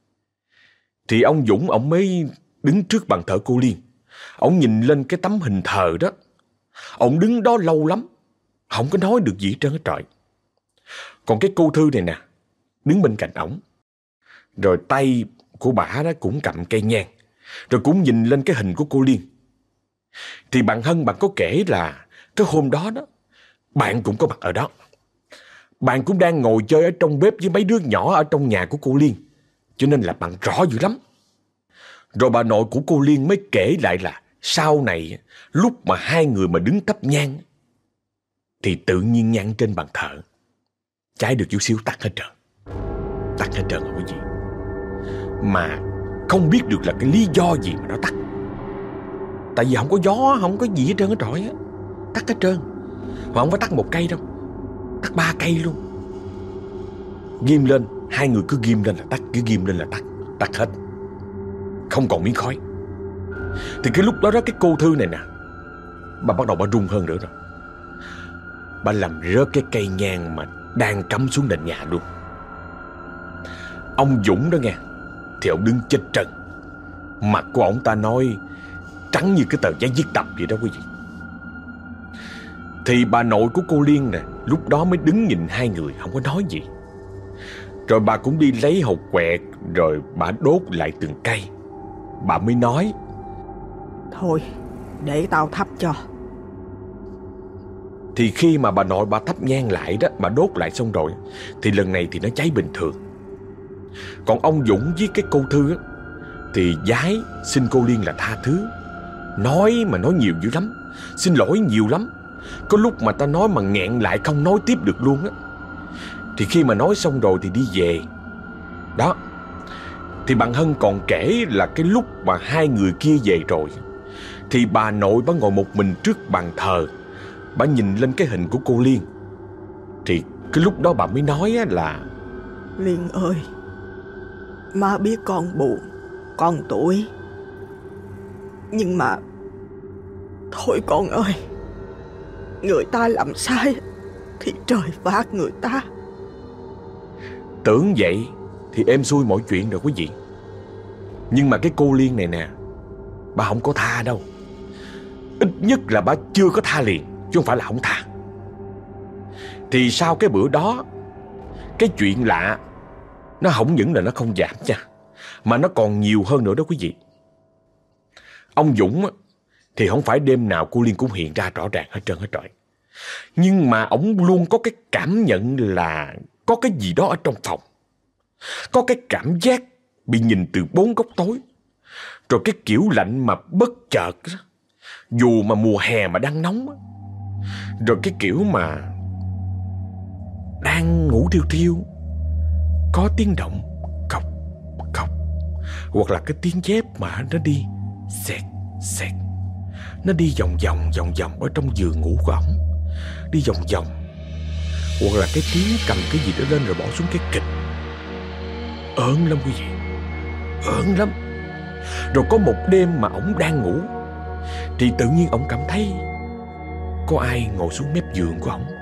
A: Thì ông Dũng ông mới đứng trước bàn thờ cô Liên. Ông nhìn lên cái tấm hình thờ đó. Ông đứng đó lâu lắm, không có nói được gì hết trơn hết trọi. Còn cái cô Thư này nè, đứng bên cạnh ổng. Rồi tay của bả đó cũng cầm cây nhang, rồi cũng nhìn lên cái hình của cô Liên. Thì bạn Hân bạn có kể là cái hôm đó đó, bạn cũng có mặt ở đó. Bạn cũng đang ngồi chơi ở trong bếp với mấy đứa nhỏ ở trong nhà của cô Liên, cho nên là bạn rõ dữ lắm. Rồi bà nội của cô Liên mới kể lại là sau này lúc mà hai người mà đứng thắp nhang thì tự nhiên nhang trên bàn thờ cháy được chút xíu tắt hết trơn. Tắt hết trơn không có gì. Mà không biết được là cái lý do gì mà nó tắt. Tại vì không có gió, không có gì hết trơn hết trọi á. Tắt hết trơn. Mà không phải tắt một cây đâu, tắt 3 cây luôn. Ghim lên, hai người cứ ghim lên là tắt, cứ ghim lên là tắt. Tắt hết, không còn miếng khói. Thì cái lúc đó đó, cái cô Thư này nè, bà bắt đầu bà run hơn nữa rồi. Bà làm rớt cái cây nhang mà đang cắm xuống nền nhà luôn. Ông Dũng đó nghe, thì ông đứng chết trần. Mặt của ông ta nói trắng như cái tờ giấy viết tập vậy đó quý vị. Thì bà nội của cô Liên nè, lúc đó mới đứng nhìn hai người không có nói gì. Rồi bà cũng đi lấy hột quẹt, rồi bà đốt lại từng cây. Bà mới nói:
C: thôi để tao thắp cho.
A: Thì khi mà bà nội bà thắp nhang lại đó, bà đốt lại xong rồi, thì lần này thì nó cháy bình thường. Còn ông Dũng với cái cô Thư á, thì vái xin cô Liên là tha thứ. Nói mà nói nhiều dữ lắm, xin lỗi nhiều lắm. Có lúc mà ta nói mà nghẹn lại không nói tiếp được luôn á. Thì khi mà nói xong rồi thì đi về. Đó. Thì bạn Hân còn kể là cái lúc mà hai người kia về rồi, thì bà nội bà ngồi một mình trước bàn thờ. Bà nhìn lên cái hình của cô Liên. Thì cái lúc đó bà mới nói là:
C: Liên ơi, má biết con buồn, con tuổi, nhưng mà thôi con ơi, người ta làm sai thì trời phạt người ta.
A: Tưởng vậy thì êm xuôi mọi chuyện rồi quý vị. Nhưng mà cái cô Liên này nè, bà không có tha đâu. Ít nhất là bà chưa có tha liền, chứ không phải là không tha. Thì sau cái bữa đó, cái chuyện lạ nó không những là nó không giảm nha, mà nó còn nhiều hơn nữa đó quý vị. Ông Dũng thì không phải đêm nào cô Liên cũng hiện ra rõ ràng hết trơn hết trọi. Nhưng mà ổng luôn có cái cảm nhận là có cái gì đó ở trong phòng. Có cái cảm giác bị nhìn từ 4 góc tối. Rồi cái kiểu lạnh mà bất chợt, dù mà mùa hè mà đang nóng. Rồi cái kiểu mà đang ngủ thiêu thiêu, có tiếng động cọc cọc, hoặc là cái tiếng dép mà nó đi xẹt xẹt. Nó đi vòng vòng ở trong giường ngủ của ổng. Đi vòng vòng. Hoặc là cái tiếng cầm cái gì đó lên rồi bỏ xuống cái kịch. Ớn lắm quý vị, ớn lắm. Rồi có một đêm mà ổng đang ngủ, thì tự nhiên ổng cảm thấy có ai ngồi xuống mép giường của ổng.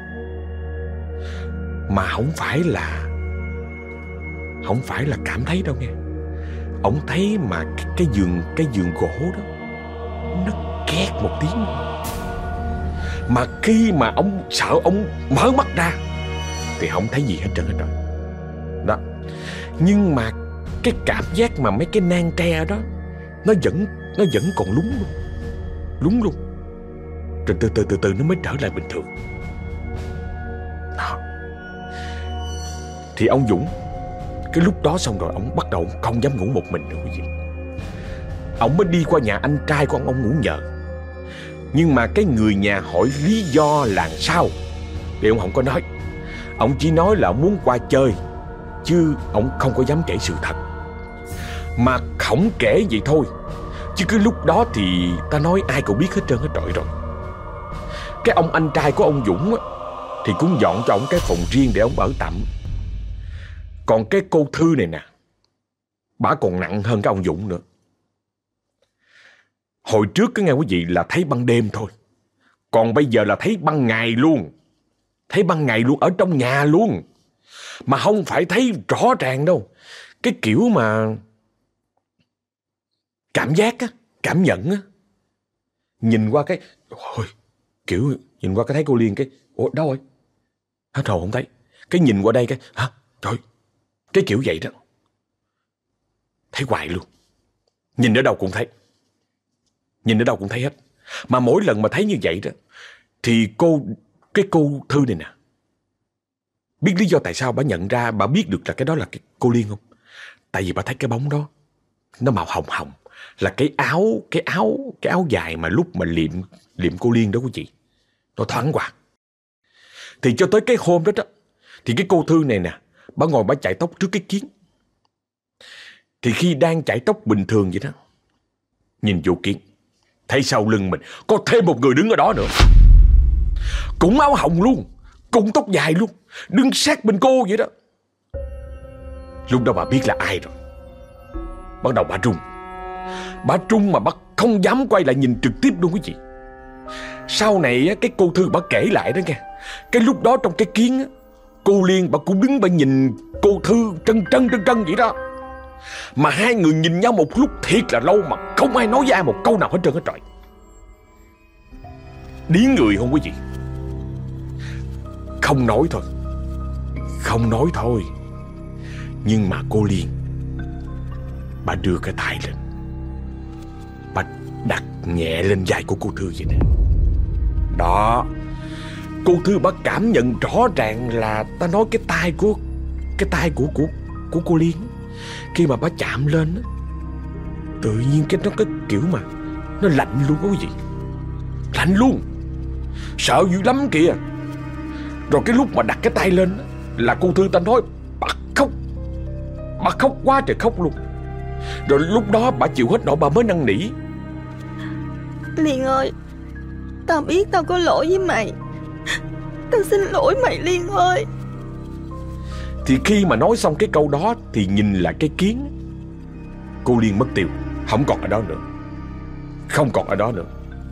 A: Mà không phải là cảm thấy đâu nghe. Ổng thấy mà cái giường gỗ đó nó két một tiếng. Mà khi mà ông sợ ông mở mắt ra thì không thấy gì hết trơn hết rồi. Đó. Nhưng mà cái cảm giác mà mấy cái nang tre đó nó vẫn còn lúng luôn. Rồi từ từ nó mới trở lại bình thường. Đó. Thì ông Dũng cái lúc đó xong rồi, ông bắt đầu không dám ngủ một mình nữa quý vị. Ông mới đi qua nhà anh trai của ông ngủ nhờ. Nhưng mà cái người nhà hỏi lý do là sao thì ông không có nói. Ông chỉ nói là muốn qua chơi, chứ ông không có dám kể sự thật. Mà không kể vậy thôi, chứ cứ lúc đó thì ta nói ai cũng biết hết trơn hết trọi rồi. Cái ông anh trai của ông Dũng á, thì cũng dọn cho ông cái phòng riêng để ông ở tạm. Còn cái cô Thư này nè, bả còn nặng hơn cái ông Dũng nữa. Hồi trước cái nghe quý vị là thấy ban đêm thôi, còn bây giờ là thấy ban ngày luôn. Thấy ban ngày luôn, ở trong nhà luôn. Mà không phải thấy rõ ràng đâu. Cái kiểu mà cảm giác á, cảm nhận á. Nhìn qua cái kiểu nhìn qua cái thấy cô Liên cái ủa đâu rồi? Hết hồn không thấy. Cái nhìn qua đây cái hả? Trời, cái kiểu vậy đó. Thấy hoài luôn. Nhìn ở đâu cũng thấy. Nhìn ở đâu cũng thấy hết. Mà mỗi lần mà thấy như vậy đó thì cái cô Thư này nè, biết lý do tại sao bà nhận ra, bà biết được là cái đó là cái cô Liên không? Tại vì bà thấy cái bóng đó nó màu hồng hồng, là cái áo dài mà lúc mà liệm cô Liên đó quý vị, nó thoáng qua. Thì cho tới cái hôm đó đó, thì cái cô Thư này nè, bà ngồi bà chải tóc trước cái kiến. Thì khi đang chải tóc bình thường vậy đó, nhìn vô kiến, thấy sau lưng mình có thêm một người đứng ở đó nữa, cũng áo hồng luôn, cũng tóc dài luôn, đứng sát bên cô vậy đó. Lúc đó bà biết là ai rồi. Bắt đầu bà run mà bà không dám quay lại nhìn trực tiếp luôn quý vị. Sau này cái cô Thư bà kể lại đó nghe, cái lúc đó trong cái kiến, cô Liên bà cũng đứng bà nhìn cô Thư trân vậy đó. Mà hai người nhìn nhau một lúc thiệt là lâu mà không ai nói với ai một câu nào hết trơn hết trọi. Điếng người không quý vị? Không nói thôi. Nhưng mà cô Liên, bà đưa cái tay lên, bà đặt nhẹ lên vai của cô Thư vậy nè. Đó, cô Thư bà cảm nhận rõ ràng là ta nói cái tay của cô Liên, khi mà bà chạm lên, tự nhiên nó cái kiểu mà nó lạnh luôn đó quý vị. Lạnh luôn, sợ dữ lắm kìa. Rồi cái lúc mà đặt cái tay lên là cô Thư ta nói bà khóc quá trời khóc luôn. Rồi lúc đó bà chịu hết nổi, bà mới năn nỉ:
B: Liên ơi, tao biết tao có lỗi với mày, tao xin lỗi mày Liên ơi.
A: Thì khi mà nói xong cái câu đó thì nhìn lại cái kiến, cô Liên mất tiêu, không còn ở đó nữa.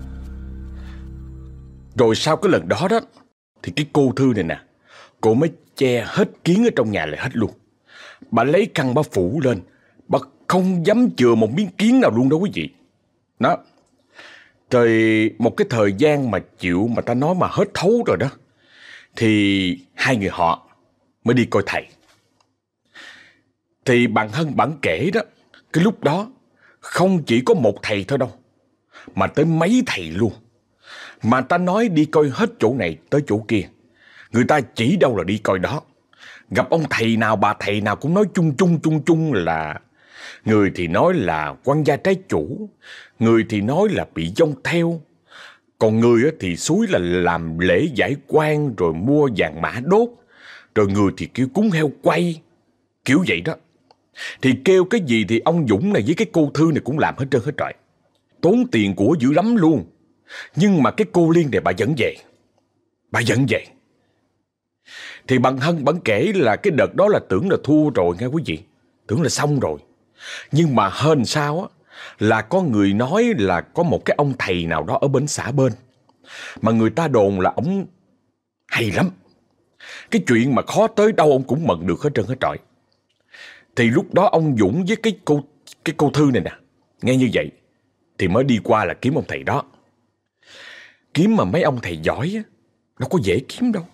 A: Rồi sau cái lần đó đó thì cái cô Thư này nè, cô mới che hết kiến ở trong nhà lại hết luôn. Bà lấy khăn bà phủ lên, bà không dám chừa một miếng kiến nào luôn đó quý vị. Đó. Rồi một cái thời gian mà chịu mà ta nói mà hết thấu rồi đó, thì hai người họ mới đi coi thầy. Thì bạn Hân bạn kể đó, cái lúc đó không chỉ có một thầy thôi đâu, mà tới mấy thầy luôn. Mà ta nói đi coi hết chỗ này tới chỗ kia, người ta chỉ đâu là đi coi đó. Gặp ông thầy nào bà thầy nào cũng nói chung là người thì nói là quan gia trái chủ, người thì nói là bị vong theo, còn người thì xúi là làm lễ giải quan rồi mua vàng mã đốt, rồi người thì kêu cúng heo quay, kiểu vậy đó. Thì kêu cái gì thì ông Dũng này với cái cô Thư này cũng làm hết trơn hết trọi, tốn tiền của dữ lắm luôn. Nhưng mà cái cô Liên này bà vẫn về. Thì bạn Hân bạn kể là cái đợt đó là tưởng là thua rồi nghe quý vị, tưởng là xong rồi. Nhưng mà hên sao á, là có người nói là có một cái ông thầy nào đó ở bên xã bên, mà người ta đồn là ổng hay lắm. Cái chuyện mà khó tới đâu ông cũng mận được hết trơn hết trọi. Thì lúc đó ông Dũng với cái cô Thư này nè, nghe như vậy thì mới đi qua là kiếm ông thầy đó. Kiếm mà mấy ông thầy giỏi á, đâu có dễ kiếm đâu.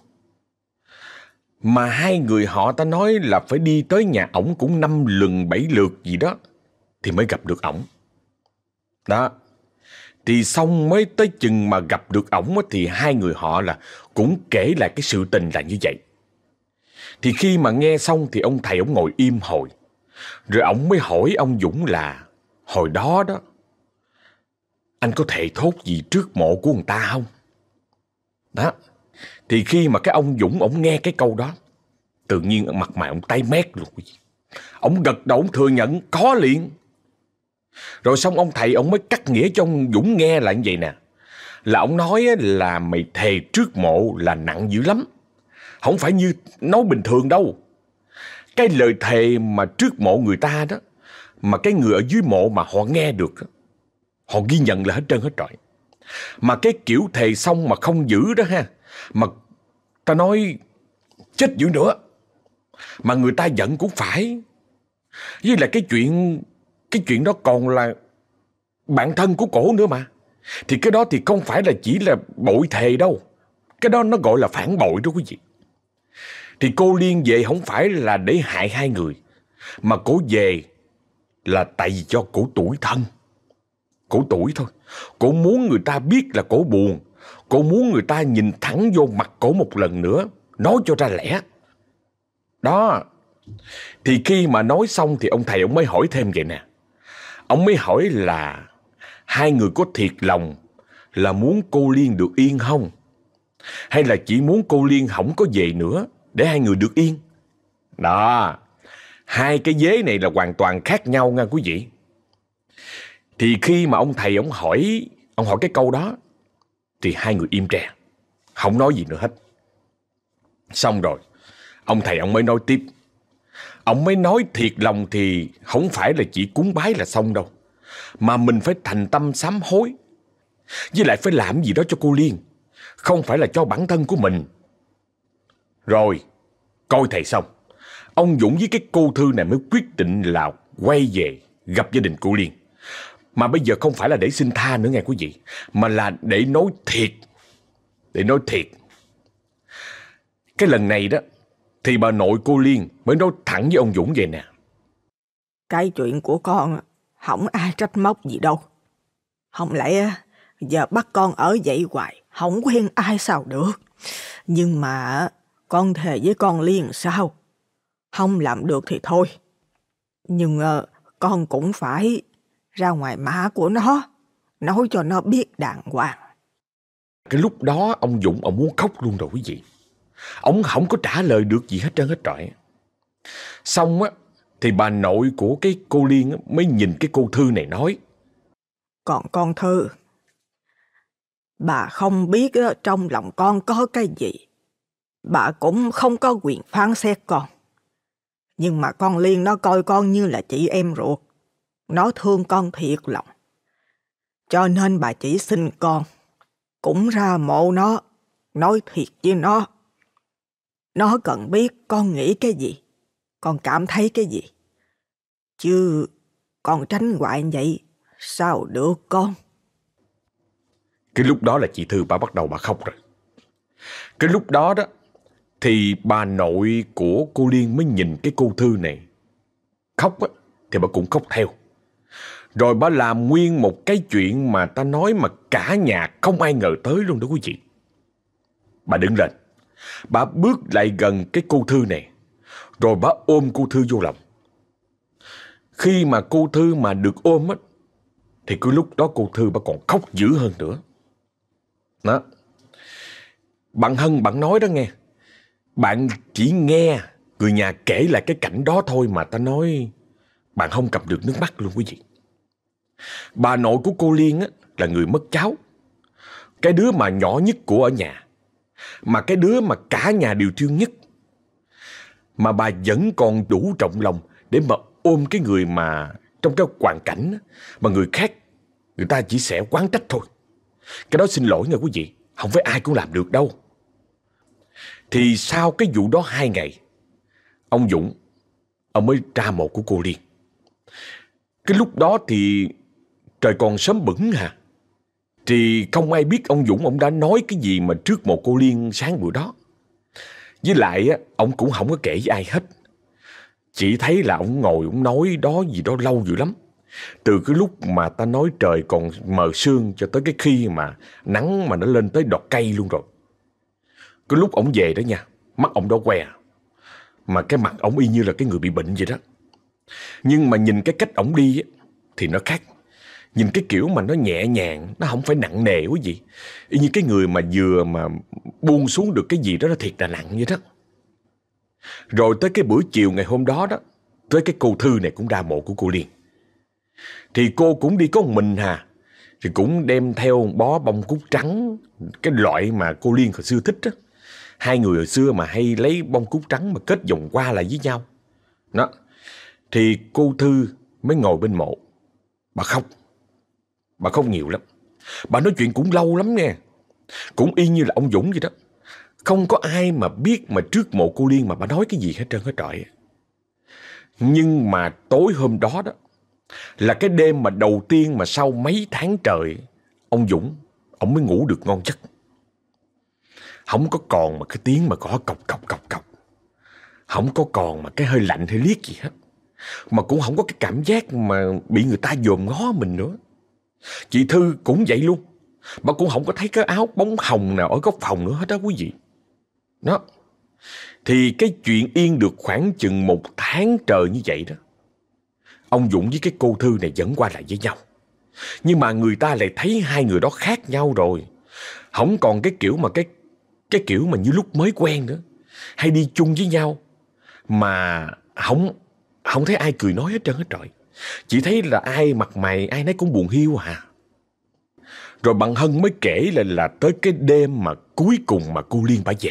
A: Mà hai người họ ta nói là phải đi tới nhà ổng cũng 5 lần 7 lượt gì đó thì mới gặp được ổng. Đó. Thì xong mới tới chừng mà gặp được ổng thì hai người họ là cũng kể lại cái sự tình là như vậy. Thì khi mà nghe xong thì ông thầy ổng ngồi im hồi. Rồi ổng mới hỏi ông Dũng là hồi đó đó, anh có thề thốt gì trước mộ của người ta không? Đó. Thì khi mà cái ông Dũng ổng nghe cái câu đó, tự nhiên mặt mày ổng tái mét luôn. Ổng gật đầu ổng thừa nhận có liền. Rồi xong ông thầy ổng mới cắt nghĩa cho ông Dũng nghe là như vậy nè. Là ổng nói là mày thề trước mộ là nặng dữ lắm, không phải như nói bình thường đâu. Cái lời thề mà trước mộ người ta đó, mà cái người ở dưới mộ mà họ nghe được, họ ghi nhận là hết trơn hết trọi. Mà cái kiểu thề xong mà không giữ đó ha, mà ta nói chết dữ nữa, mà người ta giận cũng phải. Với lại cái chuyện đó còn là bạn thân của cổ nữa mà. Thì cái đó thì không phải là chỉ là bội thề đâu, cái đó nó gọi là phản bội đó quý vị. Thì cô Liên về không phải là để hại hai người, mà cổ về là tại vì cho cổ tủi thân. Cổ tủi thôi. Cổ muốn người ta biết là cổ buồn. Cổ muốn người ta nhìn thẳng vô mặt cổ một lần nữa, nói cho ra lẽ. Đó. Thì khi mà nói xong thì ông thầy ông mới hỏi thêm vậy nè. Ông mới hỏi là hai người có thiệt lòng là muốn cô Liên được yên không? Hay là chỉ muốn cô Liên không có về nữa để hai người được yên? Đó. Hai cái vế này là hoàn toàn khác nhau nha quý vị. Thì khi mà ông thầy ông hỏi cái câu đó thì hai người im re, không nói gì nữa hết. Xong rồi ông thầy ông mới nói tiếp. Ông mới nói thiệt lòng thì không phải là chỉ cúng bái là xong đâu, mà mình phải thành tâm sám hối. Với lại phải làm gì đó cho cô Liên, không phải là cho bản thân của mình. Rồi coi thầy xong, ông Dũng với cái cô Thư này mới quyết định là quay về gặp gia đình cô Liên. Mà bây giờ không phải là để xin tha nữa nghe quý vị, mà là để nói thiệt. Để nói thiệt. Cái lần này đó thì bà nội cô Liên mới nói thẳng với ông Dũng vậy nè.
C: Cái chuyện của con không ai trách móc gì đâu. Không lẽ giờ bắt con ở vậy hoài, không quen ai sao được. Nhưng mà con thề với con Liên sao? Không làm được thì thôi. Nhưng con cũng phải ra ngoài má của nó, nói cho nó biết đàng hoàng.
A: Cái lúc đó ông Dũng ông muốn khóc luôn rồi quý vị. Ông không có trả lời được gì hết trơn hết trọi. Xong á thì bà nội của cái cô Liên á, mới nhìn cái cô Thư này nói.
C: Còn con Thư, bà không biết trong lòng con có cái gì, bà cũng không có quyền phán xét con. Nhưng mà con Liên nó coi con như là chị em ruột, nó thương con thiệt lòng. Cho nên bà chỉ xin con cũng ra mộ nó, nói thiệt với nó. Nó cần biết con nghĩ cái gì, con cảm thấy cái gì. Chứ con tránh hoài vậy sao được con?
A: Cái lúc đó là chị Thư bà bắt đầu bà khóc rồi. Cái lúc đó đó thì bà nội của cô Liên mới nhìn cái cô Thư này khóc á, thì bà cũng khóc theo. Rồi bà làm nguyên một cái chuyện mà ta nói mà cả nhà không ai ngờ tới luôn đó quý vị. Bà đứng lên, bà bước lại gần cái cô Thư này, rồi bà ôm cô Thư vô lòng. Khi mà cô Thư mà được ôm á, thì cứ lúc đó cô Thư bà còn khóc dữ hơn nữa. Đó. Bạn Hân bạn nói đó nghe, bạn chỉ nghe người nhà kể lại cái cảnh đó thôi mà ta nói bạn không cầm được nước mắt luôn quý vị. Bà nội của cô Liên á, là người mất cháu, cái đứa mà nhỏ nhất của ở nhà, mà cái đứa mà cả nhà đều thương nhất. Mà bà vẫn còn đủ trọng lòng để mà ôm cái người mà trong cái hoàn cảnh mà người khác người ta chỉ sẽ oán trách thôi. Cái đó xin lỗi nha quý vị, không phải ai cũng làm được đâu. Thì sau cái vụ đó 2 ngày, ông Dũng ông mới ra mộ của cô Liên. Cái lúc đó thì trời còn sớm bửng hà. Thì không ai biết ông Dũng ông đã nói cái gì mà trước mộ cô Liên sáng bữa đó. Với lại á, ông cũng không có kể với ai hết. Chỉ thấy là ông ngồi ông nói đó gì đó lâu dữ lắm. Từ cái lúc mà ta nói trời còn mờ sương cho tới cái khi mà nắng mà nó lên tới đọt cây luôn rồi. Cái lúc ổng về đó nha, mắt ổng đó què, mà cái mặt ổng y như là cái người bị bệnh vậy đó. Nhưng mà nhìn cái cách ổng đi á, thì nó khác. Nhìn cái kiểu mà nó nhẹ nhàng, nó không phải nặng nề quá gì. Y như cái người mà vừa mà buông xuống được cái gì đó nó thiệt là nặng vậy đó. Rồi tới cái bữa chiều ngày hôm đó đó, tới cái cô Thư này cũng ra mộ của cô Liên. Thì cô cũng đi có một mình hà. Thì cũng đem theo một bó bông cúc trắng, cái loại mà cô Liên hồi xưa thích á. Hai người hồi xưa mà hay lấy bông cúc trắng mà kết vòng qua lại với nhau. Đó. Thì cô Thư mới ngồi bên mộ. Bà khóc. Bà khóc nhiều lắm. Bà nói chuyện cũng lâu lắm nghe. Cũng y như là ông Dũng vậy đó. Không có ai mà biết mà trước mộ cô Liên mà bà nói cái gì hết trơn hết trọi. Nhưng mà tối hôm đó đó là cái đêm mà đầu tiên mà sau mấy tháng trời ông Dũng ông mới ngủ được ngon giấc. Không có còn mà cái tiếng mà gõ cọc cọc cọc cọc. Không có còn mà cái hơi lạnh hay liếc gì hết. Mà cũng không có cái cảm giác mà bị người ta dòm ngó mình nữa. Chị Thư cũng vậy luôn. Bà cũng không có thấy cái áo bóng hồng nào ở góc phòng nữa hết đó quý vị. Đó. Thì cái chuyện yên được khoảng chừng 1 tháng trời như vậy đó. Ông Dũng với cái cô Thư này vẫn qua lại với nhau. Nhưng mà người ta lại thấy hai người đó khác nhau rồi. Không còn cái kiểu mà cái kiểu mà như lúc mới quen nữa. Hay đi chung với nhau. Mà không thấy ai cười nói hết trơn hết trọi. Chỉ thấy là ai mặt mày ai nấy cũng buồn hiu à. Rồi bạn Hân mới kể là tới cái đêm mà cuối cùng mà cô Liên bả về.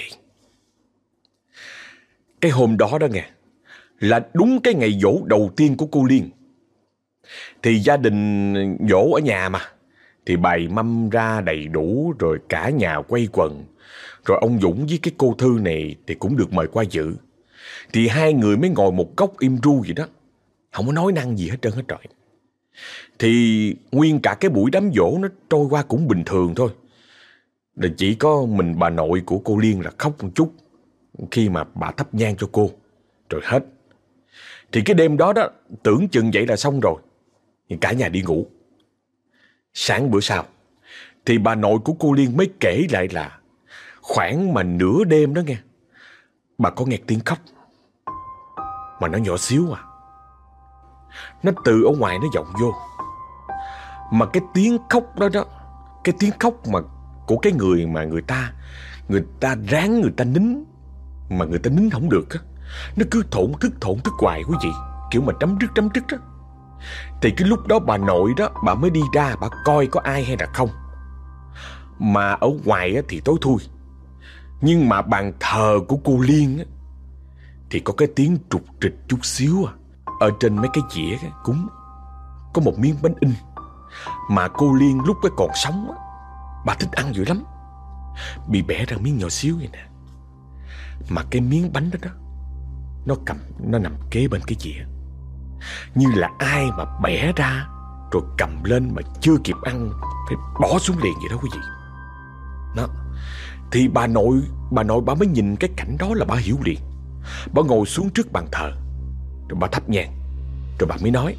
A: Cái hôm đó đó nghe, là đúng cái ngày giỗ đầu tiên của cô Liên. Thì gia đình giỗ ở nhà mà, thì bày mâm ra đầy đủ rồi cả nhà quây quần. Rồi ông Dũng với cái cô Thư này thì cũng được mời qua dự. Thì hai người mới ngồi một góc im ru vậy đó. Không có nói năng gì hết trơn hết trọi. Thì nguyên cả cái buổi đám giỗ nó trôi qua cũng bình thường thôi. Là chỉ có mình bà nội của cô Liên là khóc một chút khi mà bà thắp nhang cho cô. Rồi hết. Thì cái đêm đó đó tưởng chừng vậy là xong rồi. Thì cả nhà đi ngủ. Sáng bữa sau thì bà nội của cô Liên mới kể lại là khoảng mà nửa đêm đó nghe, bà có nghe tiếng khóc. Mà nó nhỏ xíu à. Nó từ ở ngoài nó vọng vô. Mà cái tiếng khóc đó đó, cái tiếng khóc mà của cái người mà người ta ráng người ta nín, mà người ta nín không được á. Nó cứ thổn thức hoài quý vị. Kiểu mà trắm trức đó. Thì cái lúc đó bà nội đó, bà mới đi ra, bà coi có ai hay là không. Mà ở ngoài á thì tối thui. Nhưng mà bàn thờ của cô Liên á thì có cái tiếng trục trịch chút xíu à. Ở trên mấy cái dĩa cúng có một miếng bánh in. Mà cô Liên lúc cái còn sống á, bà thích ăn dữ lắm. Bị bẻ ra miếng nhỏ xíu vậy nè. Mà cái miếng bánh đó nó nằm kế bên cái dĩa. Như là ai mà bẻ ra rồi cầm lên mà chưa kịp ăn phải bỏ xuống liền vậy đó quý vị. Đó. Thì bà nội bà mới nhìn cái cảnh đó là bà hiểu liền. Bà ngồi xuống trước bàn thờ, rồi bà thắp nhang. Rồi bà mới nói: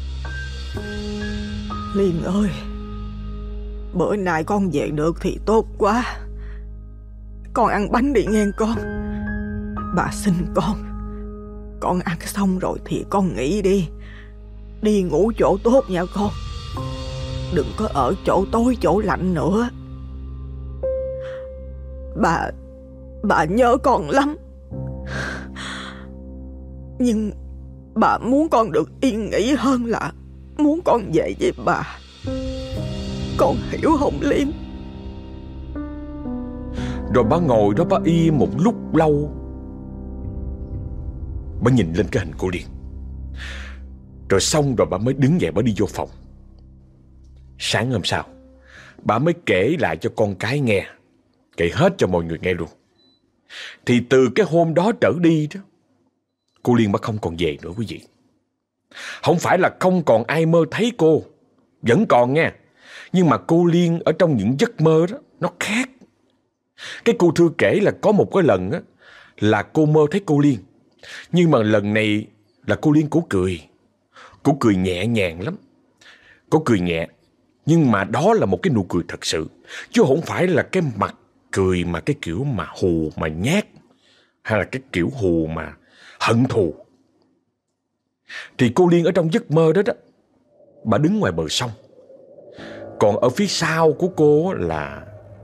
C: Liên ơi, bữa nay con về được thì tốt quá. Con ăn bánh đi nghe con. Bà xin con ăn xong rồi thì con nghỉ đi. Đi ngủ chỗ tốt nha con. Đừng có ở chỗ tối chỗ lạnh nữa. Bà nhớ con lắm. Nhưng bà muốn con được yên nghỉ hơn là muốn con về với bà. Con hiểu không Liên?
A: Rồi bà ngồi đó bà im một lúc lâu. Bà nhìn lên cái hình cô Liên. Rồi xong rồi bà mới đứng dậy bà đi vô phòng. Sáng hôm sau bà mới kể lại cho con cái nghe. Kể hết cho mọi người nghe luôn. Thì từ cái hôm đó trở đi đó, cô Liên bà không còn về nữa quý vị. Không phải là không còn ai mơ thấy cô, vẫn còn nha. Nhưng mà cô Liên ở trong những giấc mơ đó, nó khác. Cái cô Thư kể là có một cái lần á, là cô mơ thấy cô Liên. Nhưng mà lần này là cô Liên cổ cười. Cô cười nhẹ nhàng lắm. Cô cười nhẹ, nhưng mà đó là một cái nụ cười thật sự, chứ không phải là cái mặt cười mà cái kiểu mà hù mà nhát, hay là cái kiểu hù mà hận thù. Thì cô Liên ở trong giấc mơ đó đó, bà đứng ngoài bờ sông. Còn ở phía sau của cô là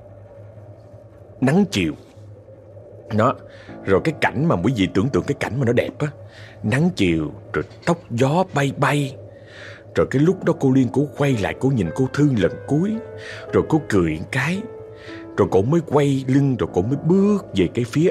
A: nắng chiều. Đó, rồi cái cảnh mà quý vị tưởng tượng cái cảnh mà nó đẹp á, nắng chiều, rồi tóc gió bay bay. Rồi cái lúc đó cô Liên cô quay lại, cô nhìn cô Thư lần cuối, rồi cô cười một cái, rồi cô mới quay lưng, rồi cô mới bước về cái phía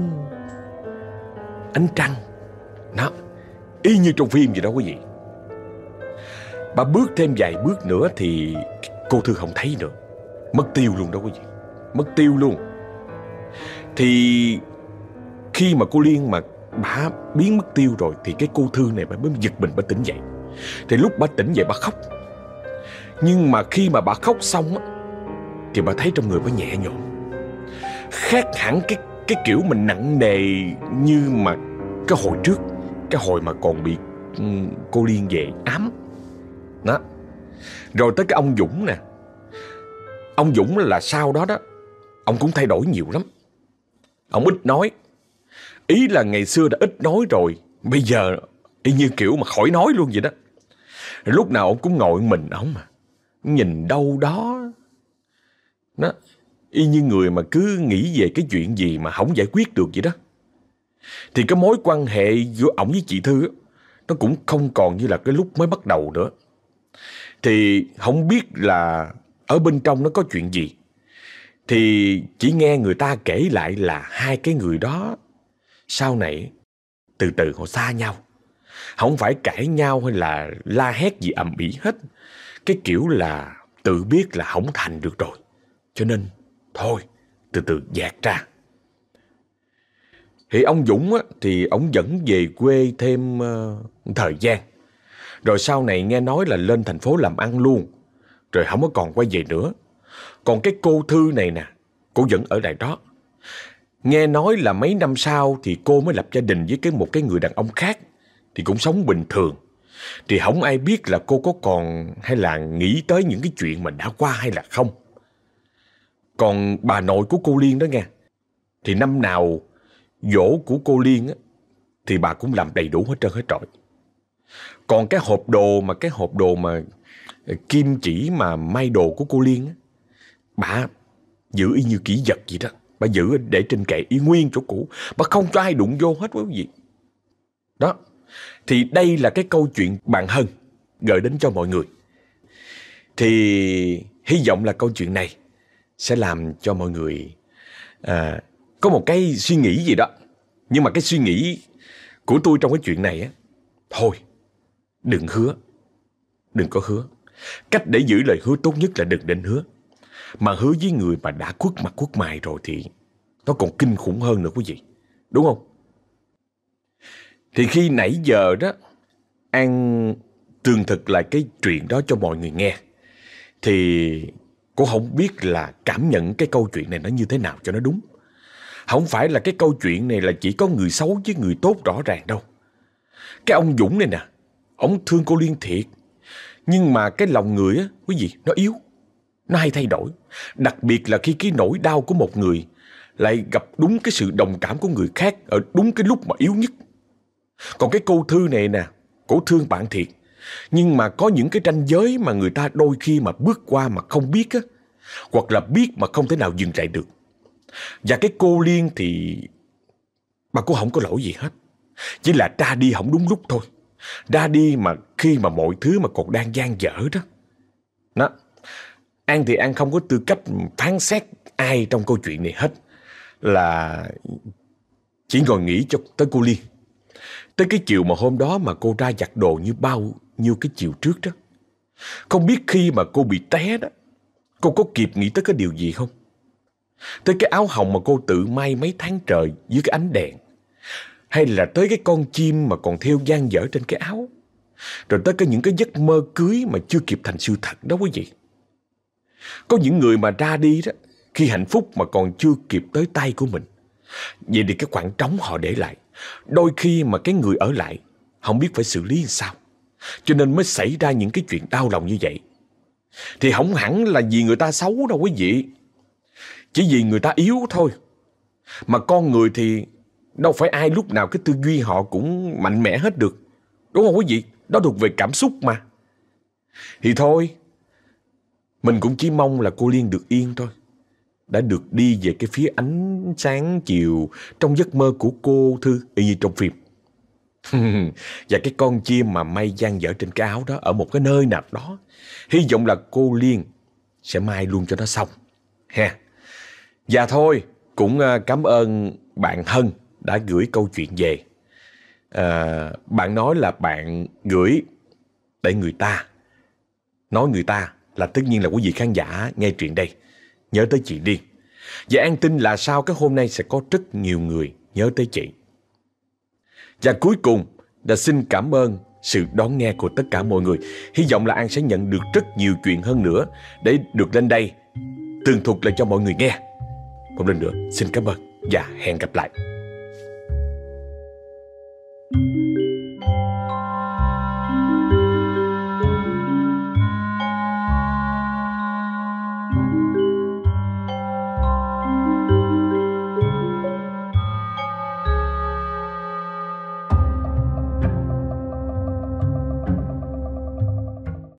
A: ánh trăng. Đó, y như trong phim vậy đó quý vị. Bà bước thêm vài bước nữa thì cô Thư không thấy nữa. Mất tiêu luôn đó quý vị. Mất tiêu luôn. Thì khi mà cô Liên mà bà biến mất tiêu rồi thì cái cô Thư này bà mới giật mình, bà tỉnh dậy. Thì lúc bà tỉnh dậy bà khóc. Nhưng mà khi mà bà khóc xong á, thì bà thấy trong người bà nhẹ nhõm, khác hẳn cái kiểu mình nặng nề như mà cái hồi trước, cái hồi mà còn bị cô Liên về ám. Đó. Rồi tới cái ông Dũng nè. Ông Dũng là sau đó đó, ông cũng thay đổi nhiều lắm. Ông ít nói. Ý là ngày xưa đã ít nói rồi, bây giờ y như kiểu mà khỏi nói luôn vậy đó. Rồi lúc nào ông cũng ngồi mình ông mà nhìn đâu đó. Đó, y như người mà cứ nghĩ về cái chuyện gì mà không giải quyết được vậy đó. Thì cái mối quan hệ giữa ổng với chị Thư nó cũng không còn như là cái lúc mới bắt đầu nữa. Thì không biết là ở bên trong nó có chuyện gì. Thì chỉ nghe người ta kể lại là hai cái người đó sau này từ từ họ xa nhau. Không phải cãi nhau hay là la hét gì ầm ĩ hết. Cái kiểu là tự biết là không thành được rồi, cho nên thôi từ từ dạt ra. Thì ông Dũng á, thì ông vẫn về quê thêm thời gian. Rồi sau này nghe nói là lên thành phố làm ăn luôn, rồi không có còn quay về nữa. Còn cái cô Thư này nè, cô vẫn ở lại đó. Nghe nói là mấy năm sau thì cô mới lập gia đình với một cái người đàn ông khác, thì cũng sống bình thường. Thì không ai biết là cô có còn hay là nghĩ tới những cái chuyện mà đã qua hay là không. Còn bà nội của cô Liên đó nghe, thì năm nào giỗ của cô Liên á, thì bà cũng làm đầy đủ hết trơn hết trọi. Còn cái hộp đồ mà kim chỉ mà may đồ của cô Liên á, bà giữ y như kỷ vật vậy đó. Bà giữ để trên kệ y nguyên chỗ cũ, bà không cho ai đụng vô hết quý vị. Đó, thì đây là cái câu chuyện bạn Hân gửi đến cho mọi người. Thì hy vọng là câu chuyện này sẽ làm cho mọi người có một cái suy nghĩ gì đó. Nhưng mà cái suy nghĩ của tôi trong cái chuyện này á, thôi đừng hứa, đừng có hứa. Cách để giữ lời hứa tốt nhất là đừng nên hứa. Mà hứa với người mà đã khuất mặt khuất mày rồi thì nó còn kinh khủng hơn nữa quý vị, đúng không? Thì khi nãy giờ đó An tường thực lại cái chuyện đó cho mọi người nghe, thì cô không biết là cảm nhận cái câu chuyện này nó như thế nào cho nó đúng. Không phải là cái câu chuyện này là chỉ có người xấu với người tốt rõ ràng đâu. Cái ông Dũng này nè, ông thương cô Liên thiệt, nhưng mà cái lòng người á quý vị, nó yếu, nó hay thay đổi. Đặc biệt là khi cái nỗi đau của một người lại gặp đúng cái sự đồng cảm của người khác ở đúng cái lúc mà yếu nhất. Còn cái cô Thư này nè, cổ thương bạn thiệt, nhưng mà có những cái ranh giới mà người ta đôi khi mà bước qua mà không biết á, hoặc là biết mà không thể nào dừng lại được. Và cái cô Liên thì bà cũng không có lỗi gì hết, chỉ là ra đi không đúng lúc thôi. Ra đi mà khi mà mọi thứ mà còn đang dang dở đó. Đó, An thì An không có tư cách phán xét ai trong câu chuyện này hết, là chỉ ngồi nghĩ cho tới cô Liên. Tới cái chiều mà hôm đó mà cô ra giặt đồ như bao nhiêu cái chiều trước đó, không biết khi mà cô bị té đó, cô có kịp nghĩ tới cái điều gì không? Tới cái áo hồng mà cô tự may mấy tháng trời dưới cái ánh đèn, hay là tới cái con chim mà còn thêu dang dở trên cái áo. rồi tới cái những cái giấc mơ cưới mà chưa kịp thành sự thật đó quý vị. Có những người mà ra đi đó, khi hạnh phúc mà còn chưa kịp tới tay của mình. Vậy thì cái khoảng trống họ để lại, đôi khi mà cái người ở lại không biết phải xử lý làm sao, cho nên mới xảy ra những cái chuyện đau lòng như vậy. Thì không hẳn là vì người ta xấu đâu quý vị, chỉ vì người ta yếu thôi. Mà con người thì đâu phải ai lúc nào cái tư duy họ cũng mạnh mẽ hết được, đúng không quý vị? Đó thuộc về cảm xúc mà. Thì thôi, mình cũng chỉ mong là cô Liên được yên thôi, đã được đi về cái phía ánh sáng chiều trong giấc mơ của cô Thư y như trong phim. Và cái con chim mà may dang dở trên cái áo đó, ở một cái nơi nào đó, hy vọng là cô Liên sẽ may luôn cho nó xong ha. Và thôi, cũng cảm ơn bạn Hân đã gửi câu chuyện về. Bạn nói là bạn gửi để người ta. Nói người ta là tất nhiên là quý vị khán giả nghe chuyện đây nhớ tới chị Liên. Và An tin là sau cái hôm nay sẽ có rất nhiều người nhớ tới chị. Và cuối cùng là xin cảm ơn sự đón nghe của tất cả mọi người. Hy vọng là An sẽ nhận được rất nhiều chuyện hơn nữa để được lên đây tường thuật lại cho mọi người nghe. Một lần nữa xin cảm ơn và hẹn gặp lại.